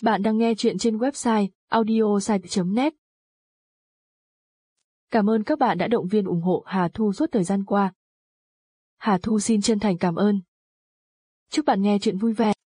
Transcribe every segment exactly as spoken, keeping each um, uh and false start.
Bạn đang nghe chuyện trên website audiosite chấm net. Cảm ơn các bạn đã động viên ủng hộ Hà Thu suốt thời gian qua. Hà Thu xin chân thành cảm ơn. Chúc bạn nghe chuyện vui vẻ.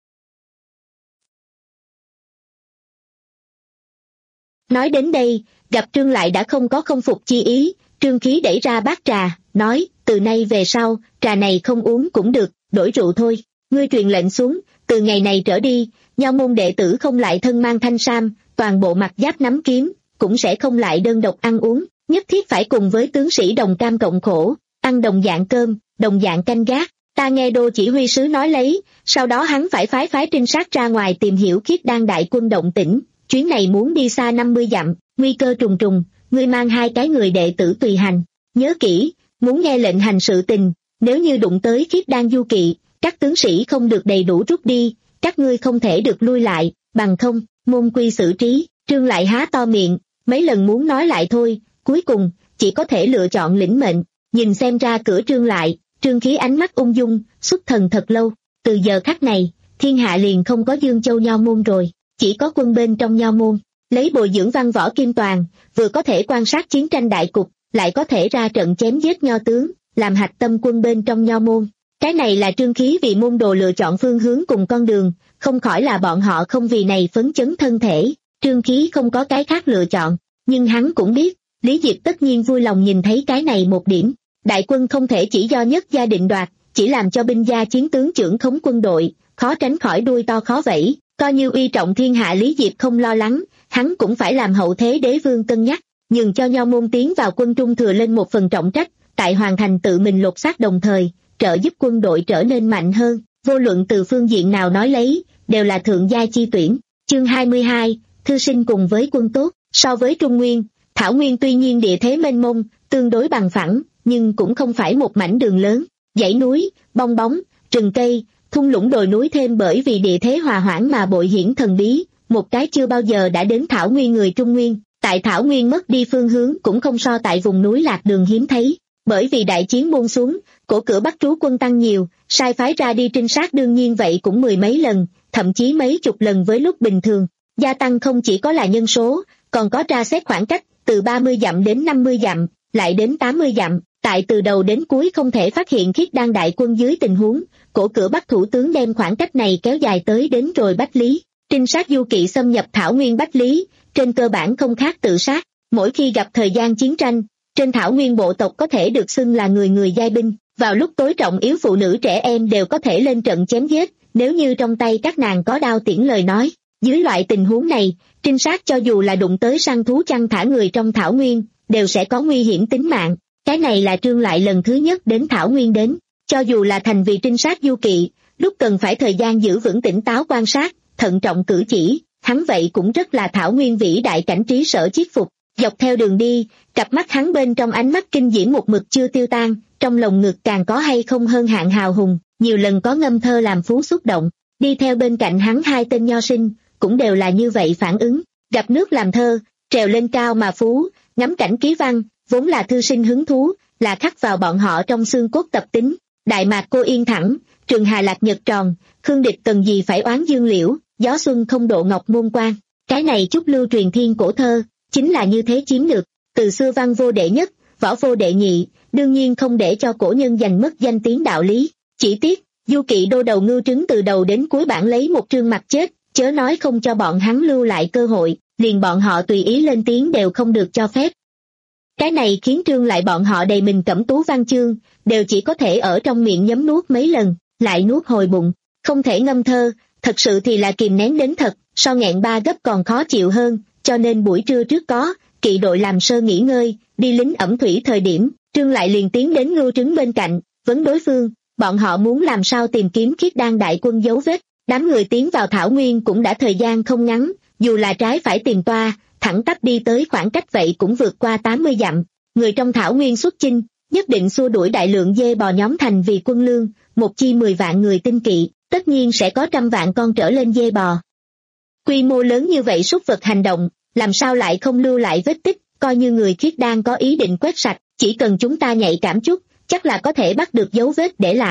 Nói đến đây, gặp Trương Lại đã không có không phục chi ý, Trương Khí đẩy ra bát trà, nói, từ nay về sau, trà này không uống cũng được, đổi rượu thôi. Ngươi truyền lệnh xuống, từ ngày này trở đi, nho môn đệ tử không lại thân mang thanh sam, toàn bộ mặt giáp nắm kiếm, cũng sẽ không lại đơn độc ăn uống, nhất thiết phải cùng với tướng sĩ đồng cam cộng khổ, ăn đồng dạng cơm, đồng dạng canh gác. Ta nghe Đô chỉ huy sứ nói lấy, sau đó hắn phải phái phái trinh sát ra ngoài tìm hiểu Khiết Đan đại quân động tĩnh, chuyến này muốn đi xa năm mươi dặm, nguy cơ trùng trùng, ngươi mang hai cái người đệ tử tùy hành. Nhớ kỹ, muốn nghe lệnh hành sự tình, nếu như đụng tới Khiết Đan du kỵ, các tướng sĩ không được đầy đủ rút đi, các ngươi không thể được lui lại, bằng không, môn quy xử trí. Trương Lại há to miệng, mấy lần muốn nói lại thôi, cuối cùng, chỉ có thể lựa chọn lĩnh mệnh. Nhìn xem ra cửa Trương Lại, Trương Khí ánh mắt ung dung, xuất thần thật lâu. Từ giờ khắc này, thiên hạ liền không có Dương Châu nho môn rồi, chỉ có quân bên trong nho môn. Lấy bồi dưỡng văn võ kim toàn, vừa có thể quan sát chiến tranh đại cục, lại có thể ra trận chém giết nho tướng, làm hạch tâm quân bên trong nho môn. Cái này là Trương Khí vì môn đồ lựa chọn phương hướng cùng con đường, không khỏi là bọn họ không vì này phấn chấn thân thể. Trương Khí không có cái khác lựa chọn, nhưng hắn cũng biết, Lý Diệp tất nhiên vui lòng nhìn thấy cái này một điểm. Đại quân không thể chỉ do nhất gia định đoạt, chỉ làm cho binh gia chiến tướng trưởng khống quân đội, khó tránh khỏi đuôi to khó vẫy. Coi như uy trọng thiên hạ Lý Diệp không lo lắng, hắn cũng phải làm hậu thế đế vương cân nhắc, nhường cho nho môn tiến vào quân trung thừa lên một phần trọng trách, tại hoàn thành tự mình lột xác đồng thời, trợ giúp quân đội trở nên mạnh hơn, vô luận từ phương diện nào nói lấy, đều là thượng giai chi tuyển. Chương hai mươi hai, thư sinh cùng với quân tốt. So với Trung Nguyên, Thảo Nguyên tuy nhiên địa thế mênh mông, tương đối bằng phẳng, nhưng cũng không phải một mảnh đường lớn, dãy núi, bong bóng, rừng cây, thung lũng đồi núi thêm bởi vì địa thế hòa hoãn mà bội hiển thần bí, một cái chưa bao giờ đã đến Thảo Nguyên người Trung Nguyên, tại Thảo Nguyên mất đi phương hướng cũng không so tại vùng núi lạc đường hiếm thấy. Bởi vì đại chiến buông xuống, cổ cửa Bắc trú quân tăng nhiều, sai phái ra đi trinh sát đương nhiên vậy cũng mười mấy lần, thậm chí mấy chục lần với lúc bình thường. Gia tăng không chỉ có là nhân số, còn có tra xét khoảng cách, từ ba mươi dặm đến năm mươi dặm, lại đến tám mươi dặm, tại từ đầu đến cuối không thể phát hiện Khiết Đan đại quân dưới tình huống, cổ cửa Bắc thủ tướng đem khoảng cách này kéo dài tới đến rồi Bách Lý. Trinh sát du kỵ xâm nhập Thảo Nguyên Bách Lý, trên cơ bản không khác tự sát, mỗi khi gặp thời gian chiến tranh, trên Thảo Nguyên bộ tộc có thể được xưng là người người giai binh, vào lúc tối trọng yếu phụ nữ trẻ em đều có thể lên trận chém giết, nếu như trong tay các nàng có đao tiễn lời nói. Dưới loại tình huống này, trinh sát cho dù là đụng tới săn thú chăn thả người trong Thảo Nguyên, đều sẽ có nguy hiểm tính mạng. Cái này là Trương Lại lần thứ nhất đến Thảo Nguyên đến, cho dù là thành vì trinh sát du kỵ, lúc cần phải thời gian giữ vững tỉnh táo quan sát, thận trọng cử chỉ, hắn vậy cũng rất là Thảo Nguyên vĩ đại cảnh trí sở chiết phục. Dọc theo đường đi, cặp mắt hắn bên trong ánh mắt kinh diễm một mực chưa tiêu tan, trong lồng ngực càng có hay không hơn hạn hào hùng, nhiều lần có ngâm thơ làm phú xúc động. Đi theo bên cạnh hắn hai tên nho sinh, cũng đều là như vậy phản ứng, gặp nước làm thơ, trèo lên cao mà phú, ngắm cảnh ký văn, vốn là thư sinh hứng thú, là khắc vào bọn họ trong xương cốt tập tính. Đại mạc cô yên thẳng, trường hà lạc nhật tròn, khương địch cần gì phải oán dương liễu, gió xuân không độ ngọc môn quan. Cái này chút lưu truyền thiên cổ thơ, chính là như thế chiếm được. Từ xưa văn vô đệ nhất, võ vô đệ nhị, đương nhiên không để cho cổ nhân giành mất danh tiếng đạo lý. Chỉ tiếc, du kỵ đô đầu ngưu trứng từ đầu đến cuối bản lấy một trương mặt chết, chớ nói không cho bọn hắn lưu lại cơ hội, liền bọn họ tùy ý lên tiếng đều không được cho phép. Cái này khiến Trương Lại bọn họ đầy mình cẩm tú văn chương, đều chỉ có thể ở trong miệng nhấm nuốt mấy lần, lại nuốt hồi bụng, không thể ngâm thơ, thật sự thì là kìm nén đến thật, so nghẹn ba gấp còn khó chịu hơn, cho nên buổi trưa trước có, kỵ đội làm sơ nghỉ ngơi, đi lính ẩm thủy thời điểm, Trương Lại liền tiến đến ngưu trứng bên cạnh, vấn đối phương, bọn họ muốn làm sao tìm kiếm Khiết Đan đại quân dấu vết. Đám người tiến vào Thảo Nguyên cũng đã thời gian không ngắn, dù là trái phải tìm toa, thẳng tắp đi tới khoảng cách vậy cũng vượt qua tám mươi dặm. Người trong Thảo Nguyên xuất chinh, nhất định xua đuổi đại lượng dê bò nhóm thành vì quân lương, một chi mười vạn người tinh kỵ, tất nhiên sẽ có trăm vạn con trở lên dê bò. Quy mô lớn như vậy súc vật hành động, làm sao lại không lưu lại vết tích, coi như người Khiết Đan có ý định quét sạch, chỉ cần chúng ta nhạy cảm chút, chắc là có thể bắt được dấu vết để lại.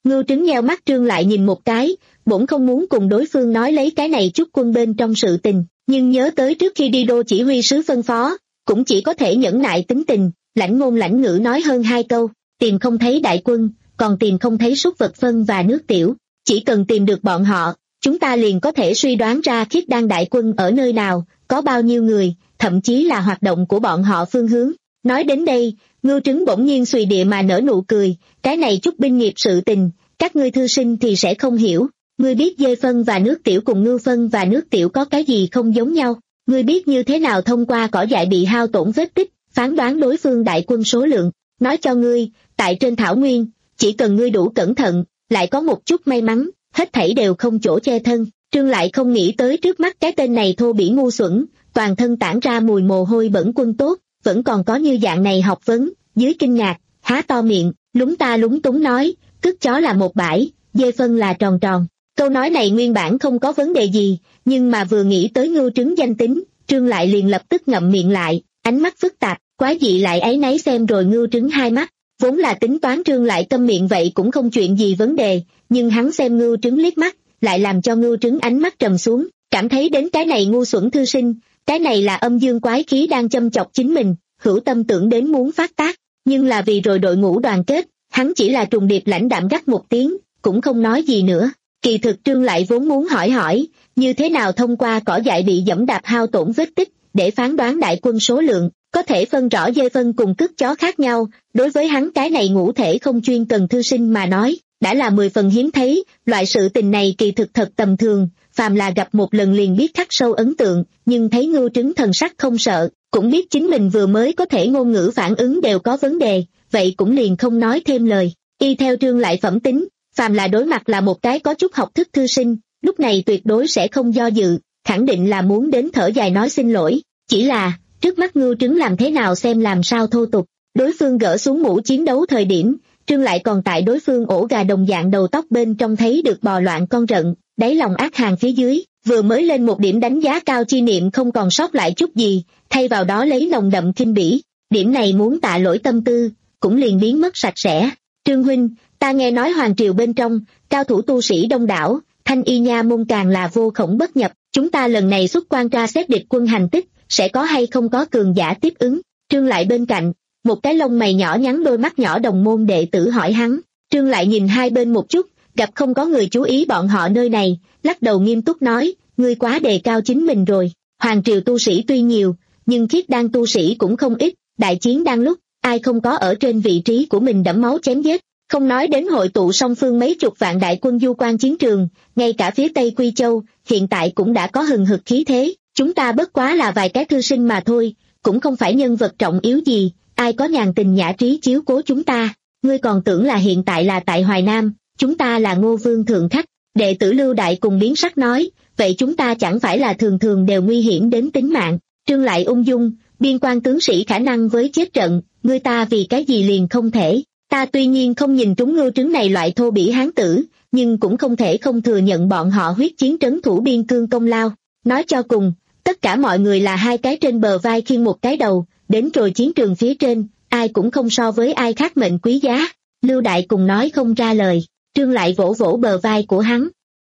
Ngưu Trứng nheo mắt Trương lại nhìn một cái, bổn không muốn cùng đối phương nói lấy cái này chút quân bên trong sự tình, nhưng nhớ tới trước khi đi Đô chỉ huy sứ phân phó, cũng chỉ có thể nhẫn nại tính tình, lãnh ngôn lãnh ngữ nói hơn hai câu, tìm không thấy đại quân, còn tìm không thấy súc vật phân và nước tiểu, chỉ cần tìm được bọn họ, chúng ta liền có thể suy đoán ra Khiết Đan đại quân ở nơi nào, có bao nhiêu người, thậm chí là hoạt động của bọn họ phương hướng. Nói đến đây, Ngưu Trứng bỗng nhiên xùy địa mà nở nụ cười, cái này chút binh nghiệp sự tình, các ngươi thư sinh thì sẽ không hiểu. Ngươi biết dê phân và nước tiểu cùng ngưu phân và nước tiểu có cái gì không giống nhau, ngươi biết như thế nào thông qua cỏ dại bị hao tổn vết tích, phán đoán đối phương đại quân số lượng. Nói cho ngươi, tại trên thảo nguyên, chỉ cần ngươi đủ cẩn thận, lại có một chút may mắn, hết thảy đều không chỗ che thân. Trương lại không nghĩ tới trước mắt cái tên này thô bỉ ngu xuẩn, toàn thân tản ra mùi mồ hôi bẩn quân tốt, vẫn còn có như dạng này học vấn, dưới kinh ngạc, há to miệng, lúng ta lúng túng nói, cứt chó là một bãi, dê phân là tròn tròn. Câu nói này nguyên bản không có vấn đề gì, nhưng mà vừa nghĩ tới Ngưu Trứng danh tính, Trương lại liền lập tức ngậm miệng lại, ánh mắt phức tạp, quá dị lại áy náy xem rồi Ngưu Trứng hai mắt, vốn là tính toán Trương lại câm miệng vậy cũng không chuyện gì vấn đề, nhưng hắn xem Ngưu Trứng liếc mắt, lại làm cho Ngưu Trứng ánh mắt trầm xuống, cảm thấy đến cái này ngu xuẩn thư sinh, cái này là âm dương quái khí đang châm chọc chính mình, hữu tâm tưởng đến muốn phát tác, nhưng là vì rồi đội ngũ đoàn kết, hắn chỉ là trùng điệp lãnh đạm gắt một tiếng, cũng không nói gì nữa. Kỳ thực Trương lại vốn muốn hỏi hỏi, như thế nào thông qua cỏ dại bị dẫm đạp hao tổn vết tích, để phán đoán đại quân số lượng, có thể phân rõ dê phân cùng cứt chó khác nhau, đối với hắn cái này ngũ thể không chuyên cần thư sinh mà nói, đã là mười phần hiếm thấy, loại sự tình này kỳ thực thật tầm thường, phàm là gặp một lần liền biết khắc sâu ấn tượng, nhưng thấy Ngưu Trứng thần sắc không sợ, cũng biết chính mình vừa mới có thể ngôn ngữ phản ứng đều có vấn đề, vậy cũng liền không nói thêm lời, y theo Trương lại phẩm tính. Phàm là đối mặt là một cái có chút học thức thư sinh, lúc này tuyệt đối sẽ không do dự, khẳng định là muốn đến thở dài nói xin lỗi, chỉ là, trước mắt Ngưu Trứng làm thế nào xem làm sao thô tục, đối phương gỡ xuống mũ chiến đấu thời điểm, Trương lại còn tại đối phương ổ gà đồng dạng đầu tóc bên trong thấy được bò loạn con rận, đáy lòng ác hàng phía dưới, vừa mới lên một điểm đánh giá cao chi niệm không còn sót lại chút gì, thay vào đó lấy nồng đậm kinh bỉ, điểm này muốn tạ lỗi tâm tư, cũng liền biến mất sạch sẽ. Trương huynh, ta nghe nói hoàng triều bên trong, cao thủ tu sĩ đông đảo, thanh y nha môn càng là vô khổng bất nhập, chúng ta lần này xuất quan tra xét địch quân hành tích, sẽ có hay không có cường giả tiếp ứng. Trương lại bên cạnh, một cái lông mày nhỏ nhắn đôi mắt nhỏ đồng môn đệ tử hỏi hắn, Trương lại nhìn hai bên một chút, gặp không có người chú ý bọn họ nơi này, lắc đầu nghiêm túc nói, ngươi quá đề cao chính mình rồi, hoàng triều tu sĩ tuy nhiều, nhưng Khiết Đan tu sĩ cũng không ít, đại chiến đang lúc, ai không có ở trên vị trí của mình đẫm máu chém giết. Không nói đến hội tụ song phương mấy chục vạn đại quân du quan chiến trường, ngay cả phía Tây Quy Châu, hiện tại cũng đã có hừng hực khí thế, chúng ta bất quá là vài cái thư sinh mà thôi, cũng không phải nhân vật trọng yếu gì, ai có nhàn tình nhã trí chiếu cố chúng ta, ngươi còn tưởng là hiện tại là tại Hoài Nam, chúng ta là Ngô Vương thượng khách, đệ tử Lưu Đại cùng biến sắc nói, vậy chúng ta chẳng phải là thường thường đều nguy hiểm đến tính mạng. Trương lại ung dung, biên quan tướng sĩ khả năng với chết trận, ngươi ta vì cái gì liền không thể. Ta tuy nhiên không nhìn trúng Ngưu Trứng này loại thô bỉ hán tử, nhưng cũng không thể không thừa nhận bọn họ huyết chiến trấn thủ biên cương công lao. Nói cho cùng, tất cả mọi người là hai cái trên bờ vai khiêng một cái đầu, đến rồi chiến trường phía trên, ai cũng không so với ai khác mệnh quý giá. Lưu Đại cùng nói không ra lời, Trương lại vỗ vỗ bờ vai của hắn.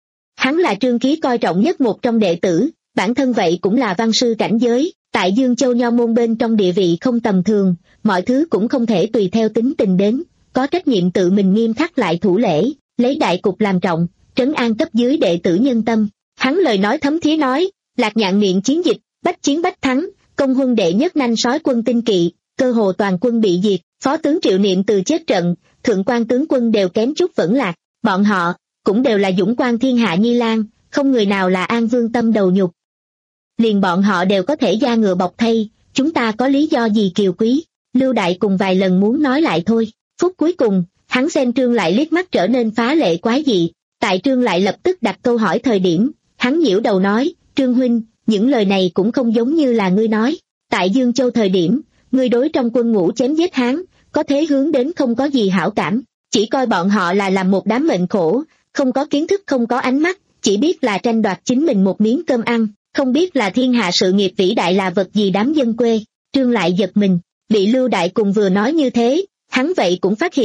Hắn là Trương Ký coi trọng nhất một trong đệ tử, bản thân vậy cũng là văn sư cảnh giới, tại Dương Châu Nho môn bên trong địa vị không tầm thường, mọi thứ cũng không thể tùy theo tính tình đến, có trách nhiệm tự mình nghiêm khắc lại thủ lễ, lấy đại cục làm trọng, trấn an cấp dưới đệ tử nhân tâm. Hắn lời nói thấm thía nói, Lạc Nhạn miệng chiến dịch, bách chiến bách thắng, công huân đệ nhất nanh sói quân tinh kỵ, cơ hồ toàn quân bị diệt, phó tướng Triệu Niệm từ chết trận, thượng quan tướng quân đều kém chút vẫn lạc, bọn họ cũng đều là dũng quan thiên hạ nhi lang, không người nào là An Vương tâm đầu nhục. Liền bọn họ đều có thể da ngựa bọc thây, chúng ta có lý do gì kiều quý. Lưu Đại cùng vài lần muốn nói lại thôi, phút cuối cùng, hắn xem Trương lại liếc mắt trở nên phá lệ quái dị, tại Trương lại lập tức đặt câu hỏi thời điểm, hắn nhiễu đầu nói, Trương huynh, những lời này cũng không giống như là ngươi nói, tại Dương Châu thời điểm, ngươi đối trong quân ngũ chém giết Hán, có thế hướng đến không có gì hảo cảm, chỉ coi bọn họ là làm một đám mệnh khổ, không có kiến thức không có ánh mắt, chỉ biết là tranh đoạt chính mình một miếng cơm ăn, không biết là thiên hạ sự nghiệp vĩ đại là vật gì đám dân quê. Trương lại giật mình, bị Lưu Đại cùng vừa nói như thế, hắn vậy cũng phát hiện,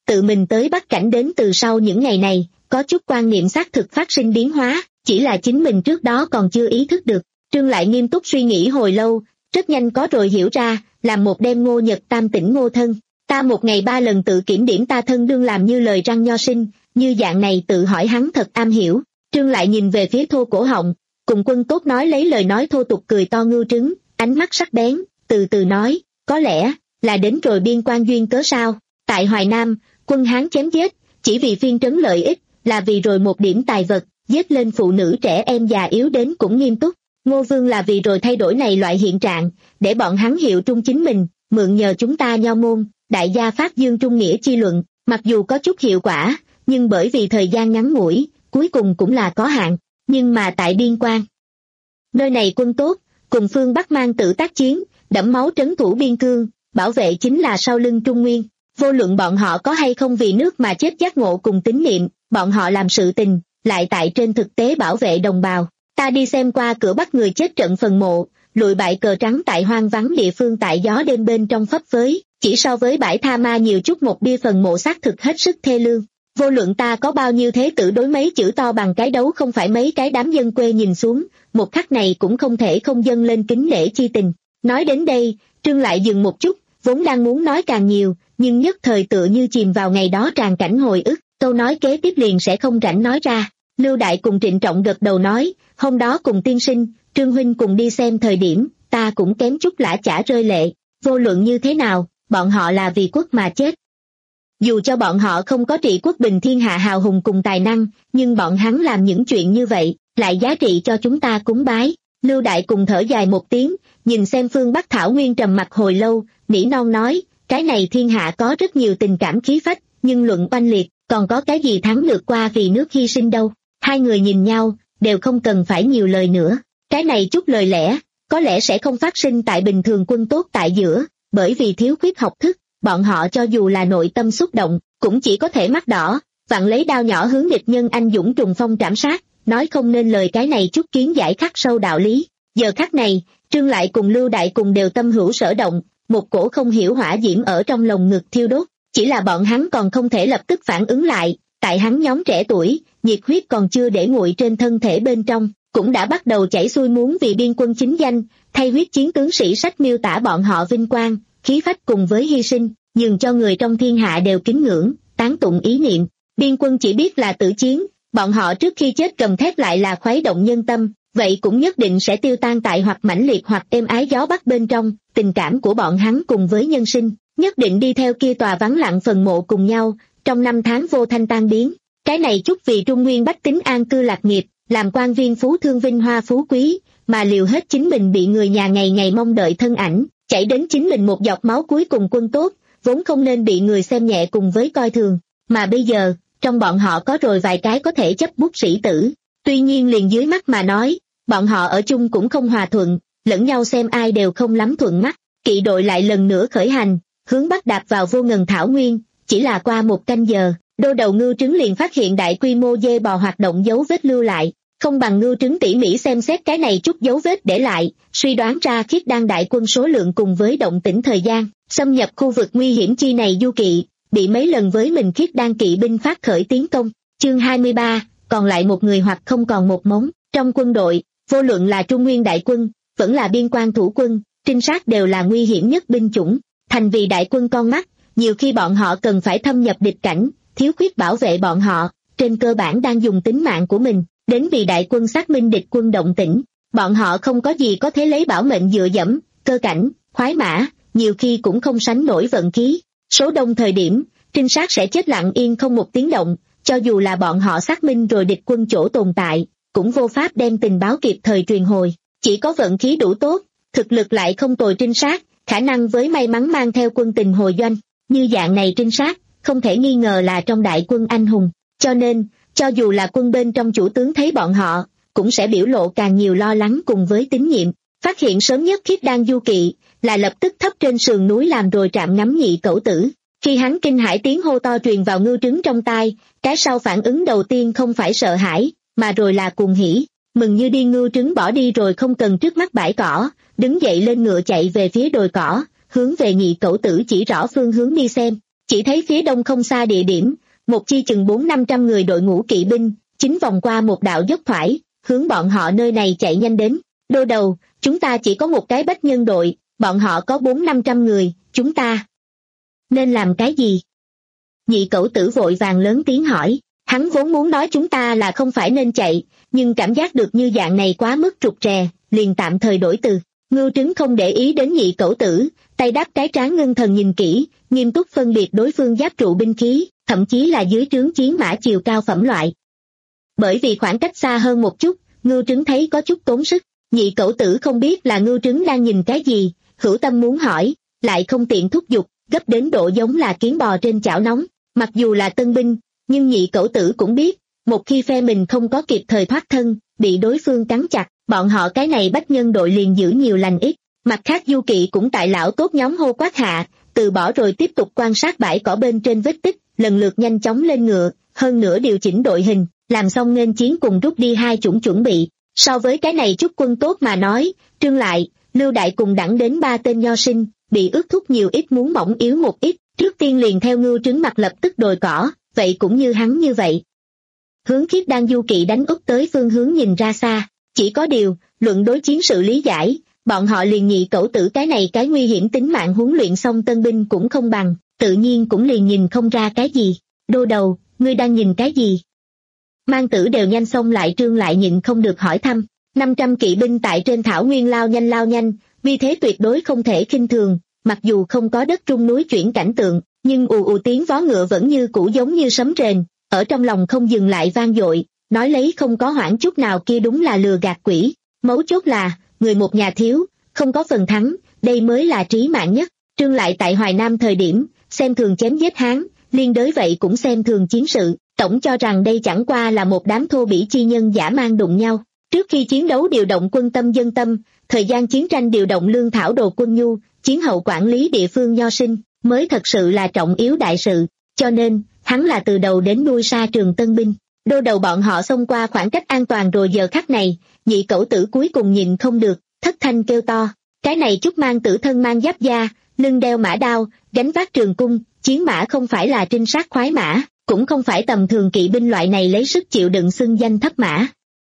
tự mình tới Bắc Cảnh đến từ sau những ngày này, có chút quan niệm xác thực phát sinh biến hóa, chỉ là chính mình trước đó còn chưa ý thức được. Trương lại nghiêm túc suy nghĩ hồi lâu, rất nhanh có rồi hiểu ra, làm một đêm Ngô Nhật Tam tỉnh Ngô thân. Ta một ngày ba lần tự kiểm điểm ta thân đương làm như lời răng nho sinh, như dạng này tự hỏi hắn thật am hiểu. Trương lại nhìn về phía Thô Cổ Họng, cùng Quân Tốt nói lấy lời nói thô tục cười to ngưu trứng, ánh mắt sắc bén, từ từ nói, có lẽ là đến rồi biên quan duyên cớ sao? Tại Hoài Nam, quân Hán chém giết, chỉ vì phiên trấn lợi ích, là vì rồi một điểm tài vật, giết lên phụ nữ trẻ em già yếu đến cũng nghiêm túc. Ngô Vương là vì rồi thay đổi này loại hiện trạng, để bọn hắn hiệu trung chính mình, mượn nhờ chúng ta nho môn, đại gia phát dương trung nghĩa chi luận, mặc dù có chút hiệu quả, nhưng bởi vì thời gian ngắn ngủi, cuối cùng cũng là có hạn. Nhưng mà tại biên quan, nơi này quân tốt, cùng phương Bắc mang tử tác chiến, đẫm máu trấn thủ biên cương, bảo vệ chính là sau lưng Trung Nguyên. Vô luận bọn họ có hay không vì nước mà chết giác ngộ cùng tín niệm, bọn họ làm sự tình, lại tại trên thực tế bảo vệ đồng bào. Ta đi xem qua cửa Bắc người chết trận phần mộ, lụi bại cờ trắng tại hoang vắng địa phương tại gió đêm bên trong phấp phới, chỉ so với bãi tha ma nhiều chút một bia phần mộ xác thực hết sức thê lương. Vô luận ta có bao nhiêu thế tử đối mấy chữ to bằng cái đấu không phải mấy cái đám dân quê nhìn xuống, một khắc này cũng không thể không dâng lên kính nể chi tình. Nói đến đây, Trương lại dừng một chút, vốn đang muốn nói càng nhiều, nhưng nhất thời tựa như chìm vào ngày đó tràn cảnh hồi ức, câu nói kế tiếp liền sẽ không rảnh nói ra. Lưu Đại cùng trịnh trọng gật đầu nói, hôm đó cùng tiên sinh, Trương huynh cùng đi xem thời điểm, ta cũng kém chút lã chả rơi lệ. Vô luận như thế nào, bọn họ là vì quốc mà chết. Dù cho bọn họ không có trị quốc bình thiên hạ hào hùng cùng tài năng, nhưng bọn hắn làm những chuyện như vậy, lại giá trị cho chúng ta cúng bái. Lưu Đại cùng thở dài một tiếng, nhìn xem phương Bắc Thảo Nguyên trầm mặc hồi lâu, nỉ non nói, cái này thiên hạ có rất nhiều tình cảm khí phách, nhưng luận oanh liệt, còn có cái gì thắng được qua vì nước hy sinh đâu. Hai người nhìn nhau, đều không cần phải nhiều lời nữa. Cái này chút lời lẽ, có lẽ sẽ không phát sinh tại bình thường quân tốt tại giữa, bởi vì thiếu khuyết học thức, bọn họ cho dù là nội tâm xúc động, cũng chỉ có thể mắt đỏ, vặn lấy đao nhỏ hướng địch nhân anh dũng trùng phong trảm sát, nói không nên lời cái này chút kiến giải khắc sâu đạo lý. Giờ khắc này, Trương lại cùng Lưu Đại cùng đều tâm hữu sở động, một cổ không hiểu hỏa diễm ở trong lồng ngực thiêu đốt, chỉ là bọn hắn còn không thể lập tức phản ứng lại, tại hắn nhóm trẻ tuổi, nhiệt huyết còn chưa để nguội trên thân thể bên trong, cũng đã bắt đầu chảy xuôi muốn vì biên quân chính danh, thay huyết chiến tướng sĩ sách miêu tả bọn họ vinh quang, khí phách cùng với hy sinh, nhường cho người trong thiên hạ đều kính ngưỡng, tán tụng ý niệm. Biên quân chỉ biết là tử chiến, bọn họ trước khi chết cầm thép lại là khuấy động nhân tâm, vậy cũng nhất định sẽ tiêu tan tại hoặc mãnh liệt hoặc êm ái gió bắc bên trong, tình cảm của bọn hắn cùng với nhân sinh, nhất định đi theo kia tòa vắng lặng phần mộ cùng nhau, trong năm tháng vô thanh tan biến. Cái này chút vì Trung Nguyên bách tính an cư lạc nghiệp, làm quan viên phú thương vinh hoa phú quý, mà liều hết chính mình bị người nhà ngày ngày mong đợi thân ảnh, chảy đến chính mình một giọt máu cuối cùng quân tốt, vốn không nên bị người xem nhẹ cùng với coi thường, mà bây giờ, trong bọn họ có rồi vài cái có thể chấp bút sĩ tử. Tuy nhiên liền dưới mắt mà nói, bọn họ ở chung cũng không hòa thuận, lẫn nhau xem ai đều không lắm thuận mắt. Kỵ đội lại lần nữa khởi hành, hướng bắc đạp vào vô ngần thảo nguyên, chỉ là qua một canh giờ, đô đầu ngưu trứng liền phát hiện đại quy mô dê bò hoạt động dấu vết lưu lại, không bằng ngưu trứng tỉ mỉ xem xét cái này chút dấu vết để lại, suy đoán ra Khiết Đan đại quân số lượng cùng với động tĩnh thời gian, xâm nhập khu vực nguy hiểm chi này du kỵ, bị mấy lần với mình Khiết Đan kỵ binh phát khởi tiến công. Chương hai mươi ba, còn lại một người hoặc không còn một mống. Trong quân đội, vô luận là Trung Nguyên đại quân, vẫn là biên quan thủ quân, trinh sát đều là nguy hiểm nhất binh chủng. Thành vì đại quân con mắt, nhiều khi bọn họ cần phải thâm nhập địch cảnh, thiếu khuyết bảo vệ bọn họ, trên cơ bản đang dùng tính mạng của mình, đến vì đại quân xác minh địch quân động tĩnh. Bọn họ không có gì có thể lấy bảo mệnh dựa dẫm, cơ cảnh, khoái mã, nhiều khi cũng không sánh nổi vận khí. Số đông thời điểm, trinh sát sẽ chết lặng yên không một tiếng động, cho dù là bọn họ xác minh rồi địch quân chỗ tồn tại, cũng vô pháp đem tình báo kịp thời truyền hồi. Chỉ có vận khí đủ tốt, thực lực lại không tồi trinh sát, khả năng với may mắn mang theo quân tình hồi doanh, như dạng này trinh sát, không thể nghi ngờ là trong đại quân anh hùng. Cho nên, cho dù là quân bên trong chủ tướng thấy bọn họ, cũng sẽ biểu lộ càng nhiều lo lắng cùng với tín nhiệm. Phát hiện sớm nhất Khiết Đan du kỵ, là lập tức thấp trên sườn núi làm rồi trạm ngắm nhị cẩu tử. Khi hắn kinh hãi tiếng hô to truyền vào ngưu trứng trong tai, cái sau phản ứng đầu tiên không phải sợ hãi, mà rồi là cuồng hỉ, mừng như điên. Ngưu trứng bỏ đi rồi không cần trước mắt bãi cỏ, đứng dậy lên ngựa chạy về phía đồi cỏ, hướng về nhị cẩu tử chỉ rõ phương hướng đi xem. Chỉ thấy phía đông không xa địa điểm, một chi chừng bốn năm trăm người đội ngũ kỵ binh, chính vòng qua một đạo dốc thoải, hướng bọn họ nơi này chạy nhanh đến. Đô đầu, chúng ta chỉ có một cái bách nhân đội, bọn họ có bốn năm trăm người, chúng ta nên làm cái gì? Nhị cẩu tử vội vàng lớn tiếng hỏi, hắn vốn muốn nói chúng ta là không phải nên chạy, nhưng cảm giác được như dạng này quá mức trục trè, liền tạm thời đổi từ. Ngưu Trứng không để ý đến nhị cẩu tử, tay đáp cái trán ngưng thần nhìn kỹ, nghiêm túc phân biệt đối phương giáp trụ binh khí, thậm chí là dưới trướng chiến mã chiều cao phẩm loại. Bởi vì khoảng cách xa hơn một chút, Ngưu Trứng thấy có chút tốn sức, nhị cẩu tử không biết là Ngưu Trứng đang nhìn cái gì, hữu tâm muốn hỏi, lại không tiện thúc giục, gấp đến độ giống là kiến bò trên chảo nóng. Mặc dù là tân binh, nhưng nhị cẩu tử cũng biết, một khi phe mình không có kịp thời thoát thân, bị đối phương cắn chặt, bọn họ cái này bách nhân đội liền giữ nhiều lành ít. Mặt khác du kỵ cũng tại lão tốt nhóm hô quát hạ, từ bỏ rồi tiếp tục quan sát bãi cỏ bên trên vết tích, lần lượt nhanh chóng lên ngựa, hơn nữa điều chỉnh đội hình, làm xong nên chiến cùng rút đi hai chủng chuẩn bị. So với cái này chút quân tốt mà nói, Trương Lại, Lưu Đại cùng đẳng đến ba tên nho sinh, bị ước thúc nhiều ít muốn mỏng yếu một ít, trước tiên liền theo Ngưu Trứng mặt lập tức đồi cỏ, vậy cũng như hắn như vậy. Hướng Khiết Đan du kỵ đánh úp tới phương hướng nhìn ra xa, chỉ có điều, luận đối chiến sự lý giải, bọn họ liền nhị cẩu tử cái này cái nguy hiểm tính mạng huấn luyện xong tân binh cũng không bằng, tự nhiên cũng liền nhìn không ra cái gì. Đô đầu, ngươi đang nhìn cái gì? Mang tử đều nhanh xông lại. Trương Lại nhịn không được hỏi thăm. năm trăm kỵ binh tại trên thảo nguyên lao nhanh lao nhanh, vì thế tuyệt đối không thể khinh thường, mặc dù không có đất trung núi chuyển cảnh tượng, nhưng ù ù tiếng vó ngựa vẫn như cũ giống như sấm rền, ở trong lòng không dừng lại vang dội, nói lấy không có hoảng chút nào kia đúng là lừa gạt quỷ. Mấu chốt là, người một nhà thiếu, không có phần thắng, đây mới là trí mạng nhất. Trương Lại tại Hoài Nam thời điểm, xem thường chém giết Hán, liên đới vậy cũng xem thường chiến sự, tổng cho rằng đây chẳng qua là một đám thô bỉ chi nhân dã man đụng nhau. Trước khi chiến đấu điều động quân tâm dân tâm, thời gian chiến tranh điều động lương thảo đồ quân nhu, chiến hậu quản lý địa phương nho sinh, mới thật sự là trọng yếu đại sự, cho nên, hắn là từ đầu đến đuôi sa trường tân binh. Đô đầu bọn họ xông qua khoảng cách an toàn rồi giờ khắc này, nhị cẩu tử cuối cùng nhịn không được, thất thanh kêu to, cái này chút mang tử thân mang giáp da, lưng đeo mã đao, gánh vác trường cung, chiến mã không phải là trinh sát khoái mã, cũng không phải tầm thường kỵ binh loại này lấy sức chịu đựng xưng danh thấp mã.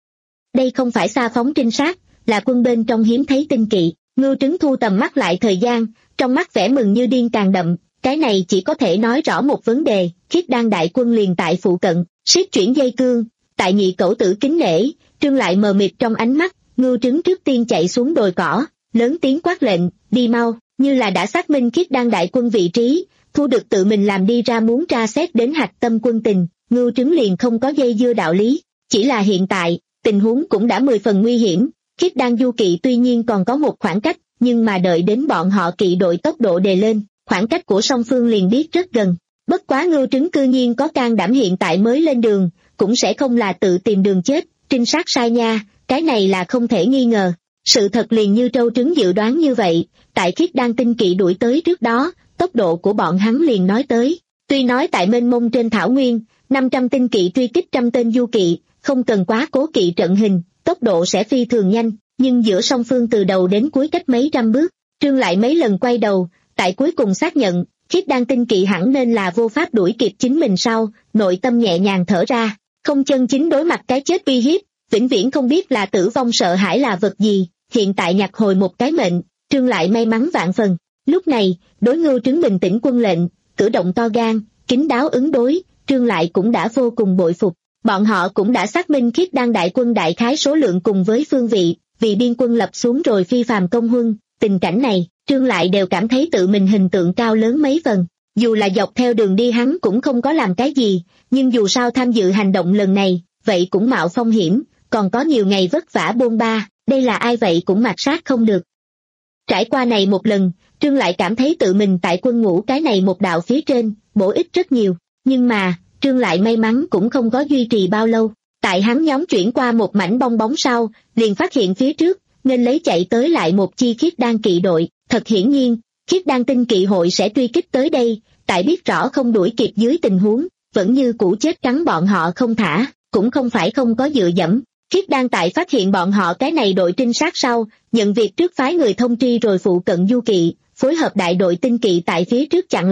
Đây không phải xa phóng trinh sát, là quân bên trong hiếm thấy tinh kỵ. Ngưu Trứng thu tầm mắt lại thời gian, trong mắt vẻ mừng như điên càng đậm, cái này chỉ có thể nói rõ một vấn đề, Khiết Đan đại quân liền tại phụ cận, siết chuyển dây cương, tại nhị cẩu tử kính nể, Trương Lại mờ mịt trong ánh mắt, Ngưu Trứng trước tiên chạy xuống đồi cỏ, lớn tiếng quát lệnh, đi mau, như là đã xác minh Khiết Đan đại quân vị trí, thu được tự mình làm đi ra muốn tra xét đến hạch tâm quân tình, Ngưu Trứng liền không có dây dưa đạo lý, chỉ là hiện tại, tình huống cũng đã mười phần nguy hiểm. Khiết Đan du kỵ tuy nhiên còn có một khoảng cách, nhưng mà đợi đến bọn họ kỵ đội tốc độ đề lên, khoảng cách của song phương liền biết rất gần. Bất quá Ngưu Trứng cư nhiên có can đảm hiện tại mới lên đường, cũng sẽ không là tự tìm đường chết, trinh sát sai nha, cái này là không thể nghi ngờ. Sự thật liền như Trâu Trứng dự đoán như vậy, tại Khiết Đan tinh kỵ đuổi tới trước đó, tốc độ của bọn hắn liền nói tới. Tuy nói tại mênh mông trên thảo nguyên, năm trăm tinh kỵ truy kích trăm tên du kỵ, không cần quá cố kỵ trận hình, tốc độ sẽ phi thường nhanh, nhưng giữa song phương từ đầu đến cuối cách mấy trăm bước, Trương Lại mấy lần quay đầu, tại cuối cùng xác nhận, Khiết Đan tinh kỵ hẳn nên là vô pháp đuổi kịp chính mình sau, nội tâm nhẹ nhàng thở ra, không chân chính đối mặt cái chết uy hiếp, vĩnh viễn không biết là tử vong sợ hãi là vật gì, hiện tại nhặt hồi một cái mệnh, Trương Lại may mắn vạn phần. Lúc này, đối Ngưu Trứng bình tĩnh quân lệnh, cử động to gan, kín đáo ứng đối, Trương Lại cũng đã vô cùng bội phục. Bọn họ cũng đã xác minh Khiết Đan đại quân đại khái số lượng cùng với phương vị, vì biên quân lập xuống rồi phi phàm công huân, tình cảnh này, Trương Lại đều cảm thấy tự mình hình tượng cao lớn mấy phần. Dù là dọc theo đường đi hắn cũng không có làm cái gì, nhưng dù sao tham dự hành động lần này, vậy cũng mạo phong hiểm, còn có nhiều ngày vất vả bôn ba, đây là ai vậy cũng mạt sát không được. Trải qua này một lần, Trương Lại cảm thấy tự mình tại quân ngũ cái này một đạo phía trên, bổ ích rất nhiều, nhưng mà, Trương Lại may mắn cũng không có duy trì bao lâu, tại hắn nhóm chuyển qua một mảnh bong bóng sau, liền phát hiện phía trước, nên lấy chạy tới lại một chi Khiết Đan kỵ đội, thật hiển nhiên, Khiết Đan tinh kỵ hội sẽ truy kích tới đây, tại biết rõ không đuổi kịp dưới tình huống, vẫn như cũ chết cắn bọn họ không thả, cũng không phải không có dựa dẫm. Khiết Đan tại phát hiện bọn họ cái này đội trinh sát sau, nhận việc trước phái người thông tri rồi phụ cận du kỵ, phối hợp đại đội tinh kỵ tại phía trước chặn lại,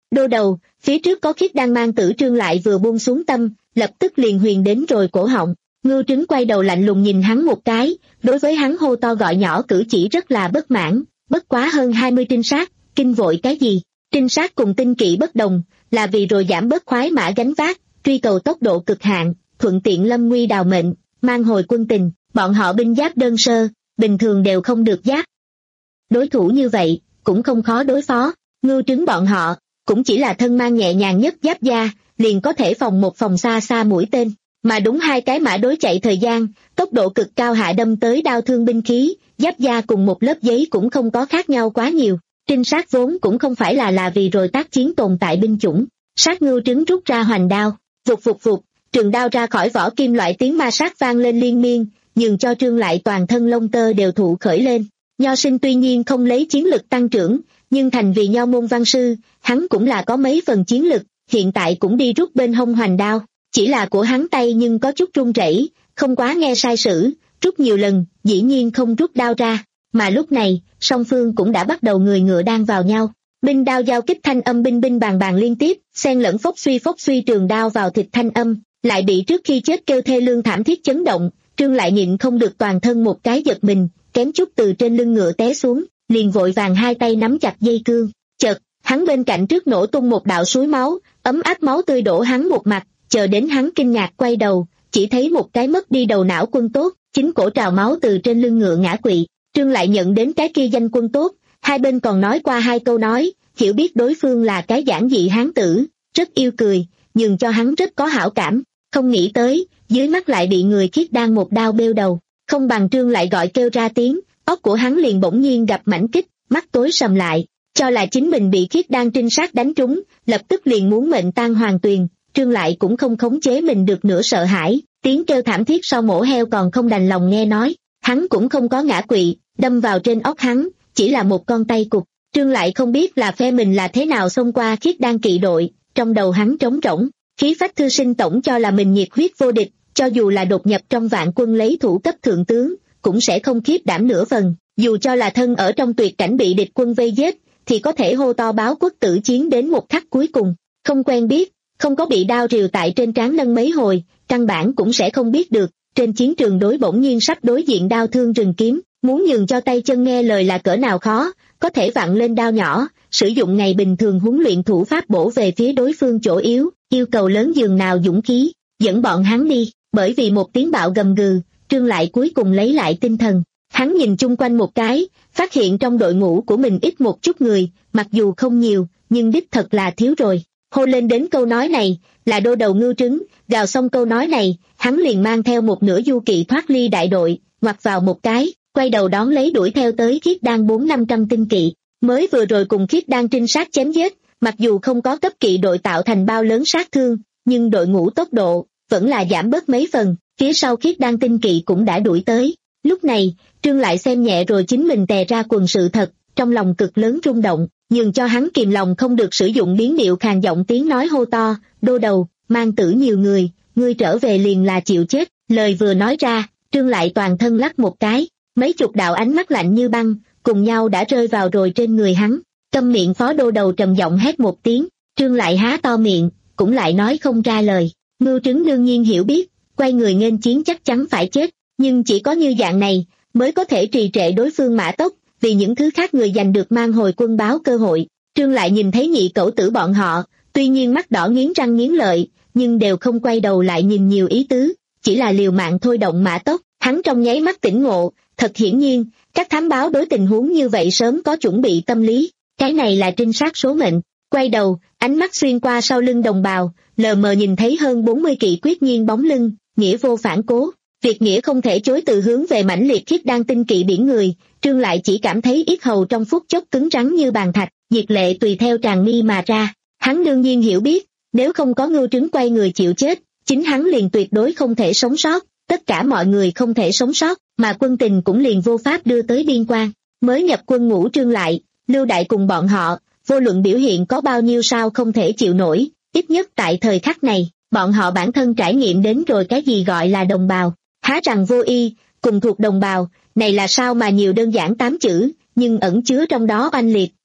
Đô đầu, phía trước có khiết đan mang tử Trương lại vừa buông xuống tâm, lập tức liền huyền đến rồi cổ họng. Ngưu Trứng quay đầu lạnh lùng nhìn hắn một cái, đối với hắn hô to gọi nhỏ cử chỉ rất là bất mãn. Bất quá hơn hai mươi trinh sát, kinh vội cái gì? Trinh sát cùng tinh kỵ bất đồng, là vì rồi giảm bớt khoái mã gánh vác, truy cầu tốc độ cực hạn, thuận tiện lâm nguy đào mệnh, mang hồi quân tình. Bọn họ binh giáp đơn sơ, bình thường đều không được giáp. Đối thủ như vậy, cũng không khó đối phó. Ngưu Trứng bọn họ, cũng chỉ là thân mang nhẹ nhàng nhất giáp da, liền có thể phòng một phòng xa xa mũi tên. Mà đúng hai cái mã đối chạy thời gian, tốc độ cực cao hạ đâm tới đao thương binh khí, giáp da cùng một lớp giấy cũng không có khác nhau quá nhiều. Trinh sát vốn cũng không phải là là vì rồi tác chiến tồn tại binh chủng. Sát Ngưu Trứng rút ra hoành đao, vụt vụt vụt, trường đao ra khỏi vỏ kim loại tiếng ma sát vang lên liên miên, nhường cho Trương lại toàn thân lông tơ đều thụ khởi lên. Nho sinh tuy nhiên không lấy chiến lực tăng trưởng, nhưng thành vì nho môn văn sư, hắn cũng là có mấy phần chiến lực, hiện tại cũng đi rút bên hông hoành đao. Chỉ là của hắn tay nhưng có chút run rẩy, không quá nghe sai sử, rút nhiều lần, dĩ nhiên không rút đao ra. Mà lúc này, song phương cũng đã bắt đầu người ngựa đang vào nhau. Binh đao giao kích thanh âm binh binh bàn bàn liên tiếp, xen lẫn phốc suy phốc suy trường đao vào thịt thanh âm, lại bị trước khi chết kêu thê lương thảm thiết chấn động. Trương lại nhịn không được toàn thân một cái giật mình, kém chút từ trên lưng ngựa té xuống, liền vội vàng hai tay nắm chặt dây cương. Chợt, hắn bên cạnh trước nổ tung một đạo suối máu, ấm áp máu tươi đổ hắn một mặt, chờ đến hắn kinh ngạc quay đầu, chỉ thấy một cái mất đi đầu não quân tốt, chính cổ trào máu từ trên lưng ngựa ngã quỵ. Trương lại nhận đến cái kia danh quân tốt, hai bên còn nói qua hai câu nói, hiểu biết đối phương là cái giản dị hán tử, rất yêu cười, nhường cho hắn rất có hảo cảm. Không nghĩ tới, dưới mắt lại bị người khiết đan một đao bêu đầu, không bằng Trương lại gọi kêu ra tiếng, óc của hắn liền bỗng nhiên gặp mảnh kích, mắt tối sầm lại, cho là chính mình bị khiết đan trinh sát đánh trúng, lập tức liền muốn mệnh tang hoàng tuyền. Trương lại cũng không khống chế mình được nữa sợ hãi, tiếng kêu thảm thiết sau mổ heo còn không đành lòng nghe nói, hắn cũng không có ngã quỵ, đâm vào trên óc hắn, chỉ là một con tay cụt. Trương lại không biết là phe mình là thế nào xông qua khiết đan kỵ đội, trong đầu hắn trống rỗng, khí phách thư sinh tổng cho là mình nhiệt huyết vô địch, cho dù là đột nhập trong vạn quân lấy thủ cấp thượng tướng, cũng sẽ không khiếp đảm nửa phần, dù cho là thân ở trong tuyệt cảnh bị địch quân vây giết, thì có thể hô to báo quốc tử chiến đến một khắc cuối cùng. Không quen biết, không có bị đao rìu tại trên trán nâng mấy hồi, căn bản cũng sẽ không biết được, trên chiến trường đối bỗng nhiên sắp đối diện đao thương rừng kiếm, muốn nhường cho tay chân nghe lời là cỡ nào khó, có thể vặn lên đao nhỏ, sử dụng ngày bình thường huấn luyện thủ pháp bổ về phía đối phương chỗ yếu, yêu cầu lớn dường nào dũng khí, dẫn bọn hắn đi. Bởi vì một tiếng bạo gầm gừ, Trương lại cuối cùng lấy lại tinh thần, hắn nhìn chung quanh một cái, phát hiện trong đội ngũ của mình ít một chút người, mặc dù không nhiều, nhưng đích thật là thiếu rồi. Hô lên đến câu nói này, là đô đầu Ngưu Trứng, gào xong câu nói này, hắn liền mang theo một nửa du kỵ thoát ly đại đội, ngoặt vào một cái, quay đầu đón lấy đuổi theo tới khiết đan bốn năm trăm tinh kỵ. Mới vừa rồi cùng khiết đan trinh sát chém giết, mặc dù không có cấp kỵ đội tạo thành bao lớn sát thương, nhưng đội ngũ tốc độ vẫn là giảm bớt mấy phần, phía sau khiết đan tinh kỵ cũng đã đuổi tới. Lúc này, Trương lại xem nhẹ rồi chính mình tè ra quần sự thật, trong lòng cực lớn rung động, nhường cho hắn kìm lòng không được sử dụng biến điệu khàn giọng tiếng nói hô to, đô đầu, mang tử nhiều người, ngươi trở về liền là chịu chết. Lời vừa nói ra, Trương lại toàn thân lắc một cái, mấy chục đạo ánh mắt lạnh như băng, cùng nhau đã rơi vào rồi trên người hắn. Câm miệng phó đô đầu trầm giọng hét một tiếng, Trương lại há to miệng, cũng lại nói không ra lời. Ngưu Trứng đương nhiên hiểu biết, quay người nghênh chiến chắc chắn phải chết, nhưng chỉ có như dạng này, mới có thể trì trệ đối phương mã tốc, vì những thứ khác người giành được mang hồi quân báo cơ hội. Trương lại nhìn thấy nhị cẩu tử bọn họ, tuy nhiên mắt đỏ nghiến răng nghiến lợi, nhưng đều không quay đầu lại nhìn nhiều ý tứ, chỉ là liều mạng thôi động mã tốc. Hắn trong nháy mắt tỉnh ngộ, thật hiển nhiên, các thám báo đối tình huống như vậy sớm có chuẩn bị tâm lý, cái này là trinh sát số mệnh. Quay đầu, ánh mắt xuyên qua sau lưng đồng bào, lờ mờ nhìn thấy hơn bốn mươi kỵ quyết nhiên bóng lưng, nghĩa vô phản cố. Việc nghĩa không thể chối từ hướng về mãnh liệt khiết đan tinh kỵ biển người, Trương lại chỉ cảm thấy yết hầu trong phút chốc cứng rắn như bàn thạch, nhiệt lệ tùy theo tràn mi mà ra. Hắn đương nhiên hiểu biết, nếu không có Ngưu Trứng quay người chịu chết, chính hắn liền tuyệt đối không thể sống sót, tất cả mọi người không thể sống sót, mà quân tình cũng liền vô pháp đưa tới biên quan. Mới nhập quân ngũ Trương lại, Lưu Đại cùng bọn họ, vô luận biểu hiện có bao nhiêu sao không thể chịu nổi, ít nhất tại thời khắc này, bọn họ bản thân trải nghiệm đến rồi cái gì gọi là đồng bào. Há rằng vô y, cùng thuộc đồng bào, này là sao mà nhiều đơn giản tám chữ, nhưng ẩn chứa trong đó oanh liệt,